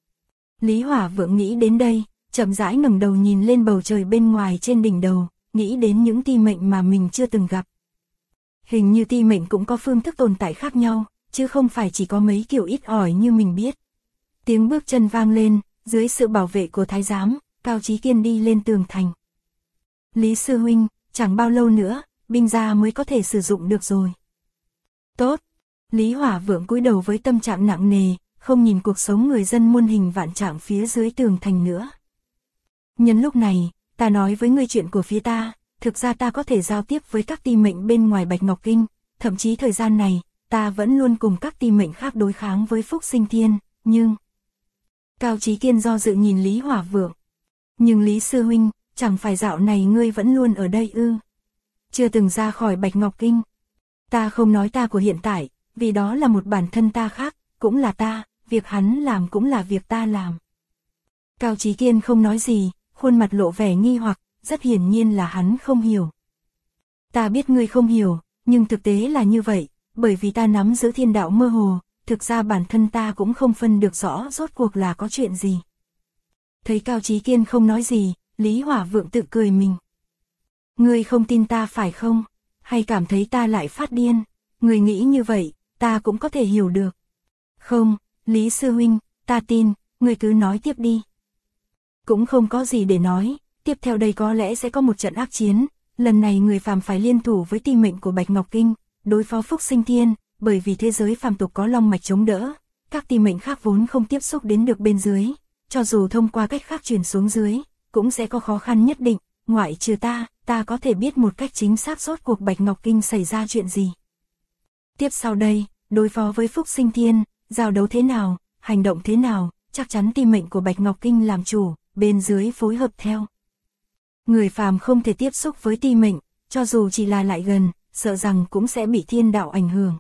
Lý Hỏa Vượng nghĩ đến đây, chậm rãi ngẩng đầu nhìn lên bầu trời bên ngoài trên đỉnh đầu, nghĩ đến những ti mệnh mà mình chưa từng gặp. Hình như ti mệnh cũng có phương thức tồn tại khác nhau, chứ không phải chỉ có mấy kiểu ít ỏi như mình biết. Tiếng bước chân vang lên, dưới sự bảo vệ của thái giám, Cao Chí Kiên đi lên tường thành. Lý sư huynh, chẳng bao lâu nữa, binh gia mới có thể sử dụng được rồi. Tốt. Lý Hỏa Vượng cúi đầu với tâm trạng nặng nề, không nhìn cuộc sống người dân muôn hình vạn trạng phía dưới tường thành nữa. Nhân lúc này, ta nói với ngươi chuyện của phía ta, thực ra ta có thể giao tiếp với các ti mệnh bên ngoài Bạch Ngọc Kinh, thậm chí thời gian này, ta vẫn luôn cùng các ti mệnh khác đối kháng với Phúc Sinh Thiên, nhưng... Cao Chí Kiên do dự nhìn Lý Hỏa Vượng. Nhưng Lý sư huynh, chẳng phải dạo này ngươi vẫn luôn ở đây ư? Chưa từng ra khỏi Bạch Ngọc Kinh. Ta không nói ta của hiện tại, vì đó là một bản thân ta khác, cũng là ta, việc hắn làm cũng là việc ta làm. Cao Chí Kiên không nói gì, khuôn mặt lộ vẻ nghi hoặc, rất hiển nhiên là hắn không hiểu. Ta biết ngươi không hiểu, nhưng thực tế là như vậy, bởi vì ta nắm giữ thiên đạo mơ hồ, thực ra bản thân ta cũng không phân được rõ rốt cuộc là có chuyện gì. Thấy Cao Chí Kiên không nói gì, Lý Hỏa Vượng tự cười mình. Ngươi không tin ta phải không? Hay cảm thấy ta lại phát điên? Ngươi nghĩ như vậy, ta cũng có thể hiểu được. Không, Lý Sư Huynh, ta tin, ngươi cứ nói tiếp đi. Cũng không có gì để nói, tiếp theo đây có lẽ sẽ có một trận ác chiến, lần này người phàm phải liên thủ với ti mệnh của Bạch Ngọc Kinh, đối phó Phúc Sinh Thiên, bởi vì thế giới phàm tục có long mạch chống đỡ, các ti mệnh khác vốn không tiếp xúc đến được bên dưới, cho dù thông qua cách khác truyền xuống dưới, cũng sẽ có khó khăn nhất định, ngoại trừ ta có thể biết một cách chính xác rốt cuộc Bạch Ngọc Kinh xảy ra chuyện gì. Tiếp sau đây, đối phó với Phúc Sinh Thiên, giao đấu thế nào, hành động thế nào, chắc chắn ti mệnh của Bạch Ngọc Kinh làm chủ, bên dưới phối hợp theo. Người phàm không thể tiếp xúc với ti mệnh, cho dù chỉ là lại gần, sợ rằng cũng sẽ bị thiên đạo ảnh hưởng.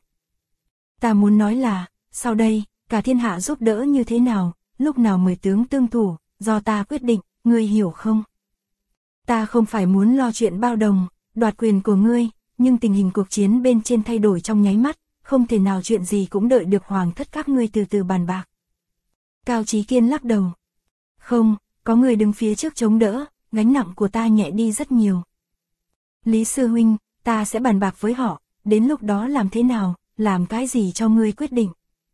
Ta muốn nói là, sau đây, cả thiên hạ giúp đỡ như thế nào, lúc nào 10 tướng tương thủ, do ta quyết định, ngươi hiểu không? Ta không phải muốn lo chuyện bao đồng, đoạt quyền của ngươi, nhưng tình hình cuộc chiến bên trên thay đổi trong nháy mắt, không thể nào chuyện gì cũng đợi được hoàng thất các ngươi từ từ bàn bạc. Cao Chí Kiên lắc đầu. Không, có người đứng phía trước chống đỡ, gánh nặng của ta nhẹ đi rất nhiều. Lý Sư Huynh, ta sẽ bàn bạc với họ, đến lúc đó làm thế nào, làm cái gì cho ngươi quyết định.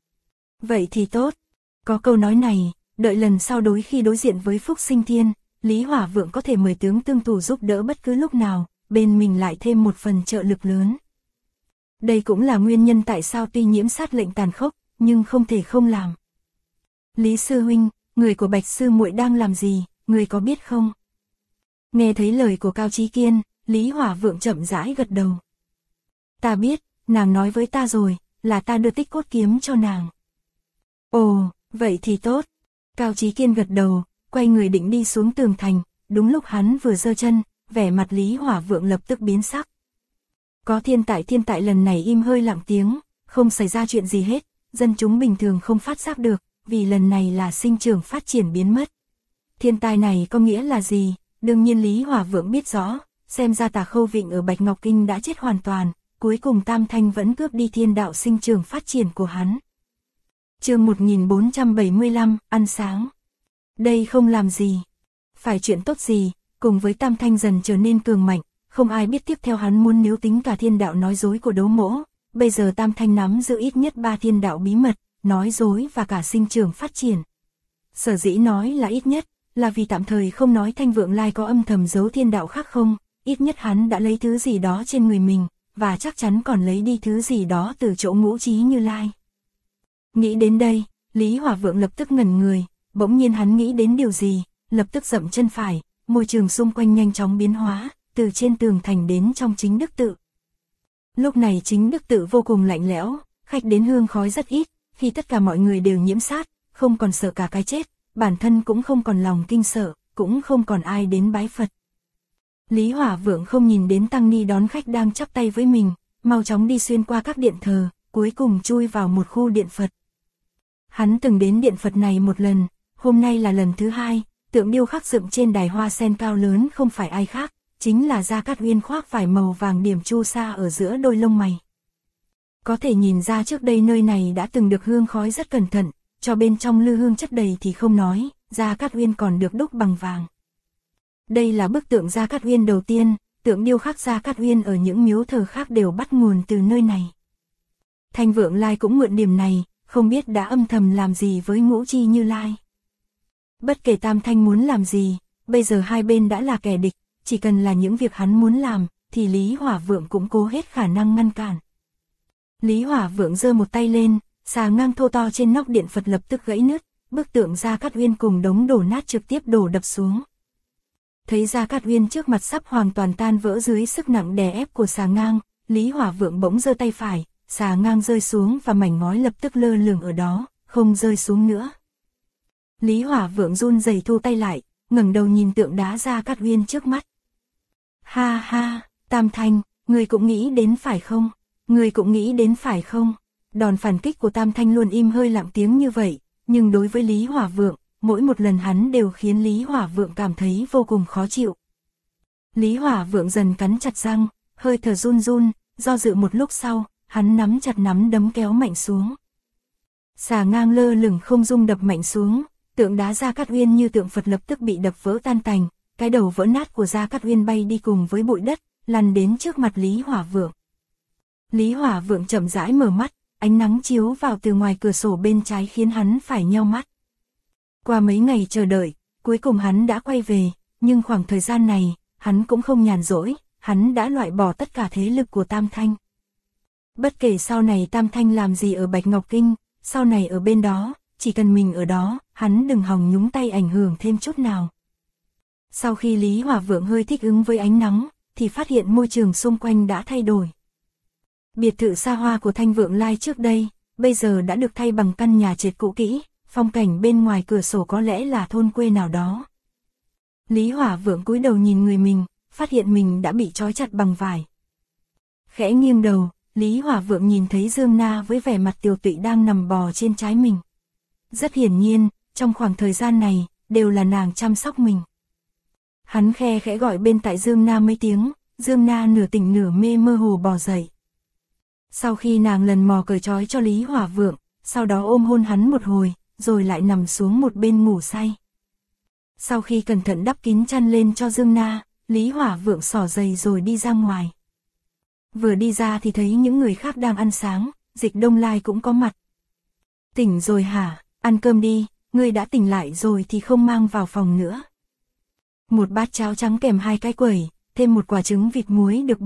Vậy thì tốt, có câu nói này, đợi lần sau khi đối diện với Phúc Sinh Thiên, Lý Hỏa Vượng có thể mời tướng tương thủ giúp đỡ bất cứ lúc nào, bên mình lại thêm một phần trợ lực lớn. Đây cũng là nguyên nhân tại sao tuy nhiễm sát lệnh tàn khốc, nhưng không thể không làm. Lý Sư Huynh, người của Bạch Sư muội đang làm gì, người có biết không? Nghe thấy lời của Cao Chí Kiên, Lý Hỏa Vượng chậm rãi gật đầu. Ta biết, nàng nói với ta rồi, là ta đưa Tích Cốt kiếm cho nàng. Ồ, vậy thì tốt. Cao Chí Kiên gật đầu, quay người định đi xuống tường thành, đúng lúc hắn vừa giơ chân, vẻ mặt Lý Hỏa Vượng lập tức biến sắc. Có thiên tại lần này im hơi lặng tiếng, không xảy ra chuyện gì hết, dân chúng bình thường không phát giác được, vì lần này là sinh trưởng phát triển biến mất. Thiên tai này có nghĩa là gì? Đương nhiên Lý Hỏa Vượng biết rõ, xem ra Tả Khâu Vịnh ở Bạch Ngọc Kinh đã chết hoàn toàn, cuối cùng Tam Thanh vẫn cướp đi thiên đạo sinh trưởng phát triển của hắn. Chương 1475, ăn sáng. Đây không làm gì, phải chuyện tốt gì, cùng với Tam Thanh dần trở nên cường mạnh, không ai biết tiếp theo hắn muốn nếu tính cả thiên đạo nói dối của Đấu Mỗ, bây giờ Tam Thanh nắm giữ ít nhất 3 thiên đạo bí mật, nói dối và cả sinh trưởng phát triển. Sở dĩ nói là ít nhất, là vì tạm thời không nói Thanh Vượng Lai có âm thầm giấu thiên đạo khác không, ít nhất hắn đã lấy thứ gì đó trên người mình, và chắc chắn còn lấy đi thứ gì đó từ chỗ Ngũ Chí Như Lai. Nghĩ đến đây, Lý Hỏa Vượng lập tức ngẩn người, bỗng nhiên hắn nghĩ đến điều gì, lập tức dậm chân phải, môi trường xung quanh nhanh chóng biến hóa, từ trên tường thành đến trong Chính Đức Tự. Lúc này Chính Đức Tự vô cùng lạnh lẽo, khách đến hương khói rất ít, khi tất cả mọi người đều nhiễm sát, không còn sợ cả cái chết, bản thân cũng không còn lòng kinh sợ, cũng không còn ai đến bái Phật. Lý Hỏa Vượng không nhìn đến tăng ni đón khách đang chắp tay với mình, mau chóng đi xuyên qua các điện thờ, cuối cùng chui vào một khu điện Phật. Hắn từng đến điện Phật này một lần, hôm nay là lần thứ hai, tượng điêu khắc dựng trên đài hoa sen cao lớn không phải ai khác, chính là Gia Cát Uyên khoác vải màu vàng điểm chu sa ở giữa đôi lông mày. Có thể nhìn ra trước đây nơi này đã từng được hương khói rất cẩn thận, cho bên trong lư hương chất đầy thì không nói, Gia Cát Uyên còn được đúc bằng vàng. Đây là bức tượng Gia Cát Uyên đầu tiên, tượng điêu khắc Gia Cát Uyên ở những miếu thờ khác đều bắt nguồn từ nơi này. Thanh Vượng Lai cũng mượn điểm này, không biết đã âm thầm làm gì với Ngũ Chi Như Lai. Bất kể Tam Thanh muốn làm gì, bây giờ hai bên đã là kẻ địch, chỉ cần là những việc hắn muốn làm, thì Lý Hỏa Vượng cũng cố hết khả năng ngăn cản. Lý Hỏa Vượng giơ một tay lên, xà ngang thô to trên nóc điện Phật lập tức gãy nứt, bức tượng Gia Cát Uyên cùng đống đổ nát trực tiếp đổ đập xuống. Thấy Gia Cát Uyên trước mặt sắp hoàn toàn tan vỡ dưới sức nặng đè ép của xà ngang, Lý Hỏa Vượng bỗng giơ tay phải, xà ngang rơi xuống và mảnh ngói lập tức lơ lửng ở đó, không rơi xuống nữa. Lý Hỏa Vượng run rẩy thu tay lại, ngẩng đầu nhìn tượng đá Gia Cát Uyên trước mắt. Ha ha, Tam Thanh, người cũng nghĩ đến phải không? Người cũng nghĩ đến phải không? Đòn phản kích của Tam Thanh luôn im hơi lặng tiếng như vậy, nhưng đối với Lý Hỏa Vượng, mỗi một lần hắn đều khiến Lý Hỏa Vượng cảm thấy vô cùng khó chịu. Lý Hỏa Vượng dần cắn chặt răng, hơi thở run run, do dự một lúc sau, hắn nắm chặt nắm đấm kéo mạnh xuống. Xà ngang lơ lửng không dung đập mạnh xuống, tượng đá Gia Cát Uyên như tượng Phật lập tức bị đập vỡ tan tành, cái đầu vỡ nát của Gia Cát Uyên bay đi cùng với bụi đất, lăn đến trước mặt Lý Hỏa Vượng. Lý Hỏa Vượng chậm rãi mở mắt, ánh nắng chiếu vào từ ngoài cửa sổ bên trái khiến hắn phải nheo mắt. Qua mấy ngày chờ đợi, cuối cùng hắn đã quay về, nhưng khoảng thời gian này, hắn cũng không nhàn rỗi, hắn đã loại bỏ tất cả thế lực của Tam Thanh. Bất kể sau này Tam Thanh làm gì ở Bạch Ngọc Kinh, sau này ở bên đó, chỉ cần mình ở đó, hắn đừng hòng nhúng tay ảnh hưởng thêm chút nào. Sau khi Lý Hỏa Vượng hơi thích ứng với ánh nắng, thì phát hiện môi trường xung quanh đã thay đổi. Biệt thự xa hoa của Thanh Vượng Lai trước đây, bây giờ đã được thay bằng căn nhà trệt cũ kỹ, phong cảnh bên ngoài cửa sổ có lẽ là thôn quê nào đó. Lý Hỏa Vượng cúi đầu nhìn người mình, phát hiện mình đã bị trói chặt bằng vải. Khẽ nghiêng đầu, Lý Hỏa Vượng nhìn thấy Dương Na với vẻ mặt tiều tụy đang nằm bò trên trái mình. Rất hiển nhiên, trong khoảng thời gian này, đều là nàng chăm sóc mình. Hắn khe khẽ gọi bên tai Dương Na mấy tiếng, Dương Na nửa tỉnh nửa mê mơ hồ bò dậy. Sau khi nàng lần mò cởi trói cho Lý Hỏa Vượng, sau đó ôm hôn hắn một hồi, rồi lại nằm xuống một bên ngủ say. Sau khi cẩn thận đắp kín chăn lên cho Dương Na, Lý Hỏa Vượng xỏ giày rồi đi ra ngoài. Vừa đi ra thì thấy những người khác đang ăn sáng, Dịch Đông Lai cũng có mặt. Tỉnh rồi hả, ăn cơm đi, ngươi đã tỉnh lại rồi thì không mang vào phòng nữa. Một bát cháo trắng kèm 2 cái quẩy, thêm một quả trứng vịt muối được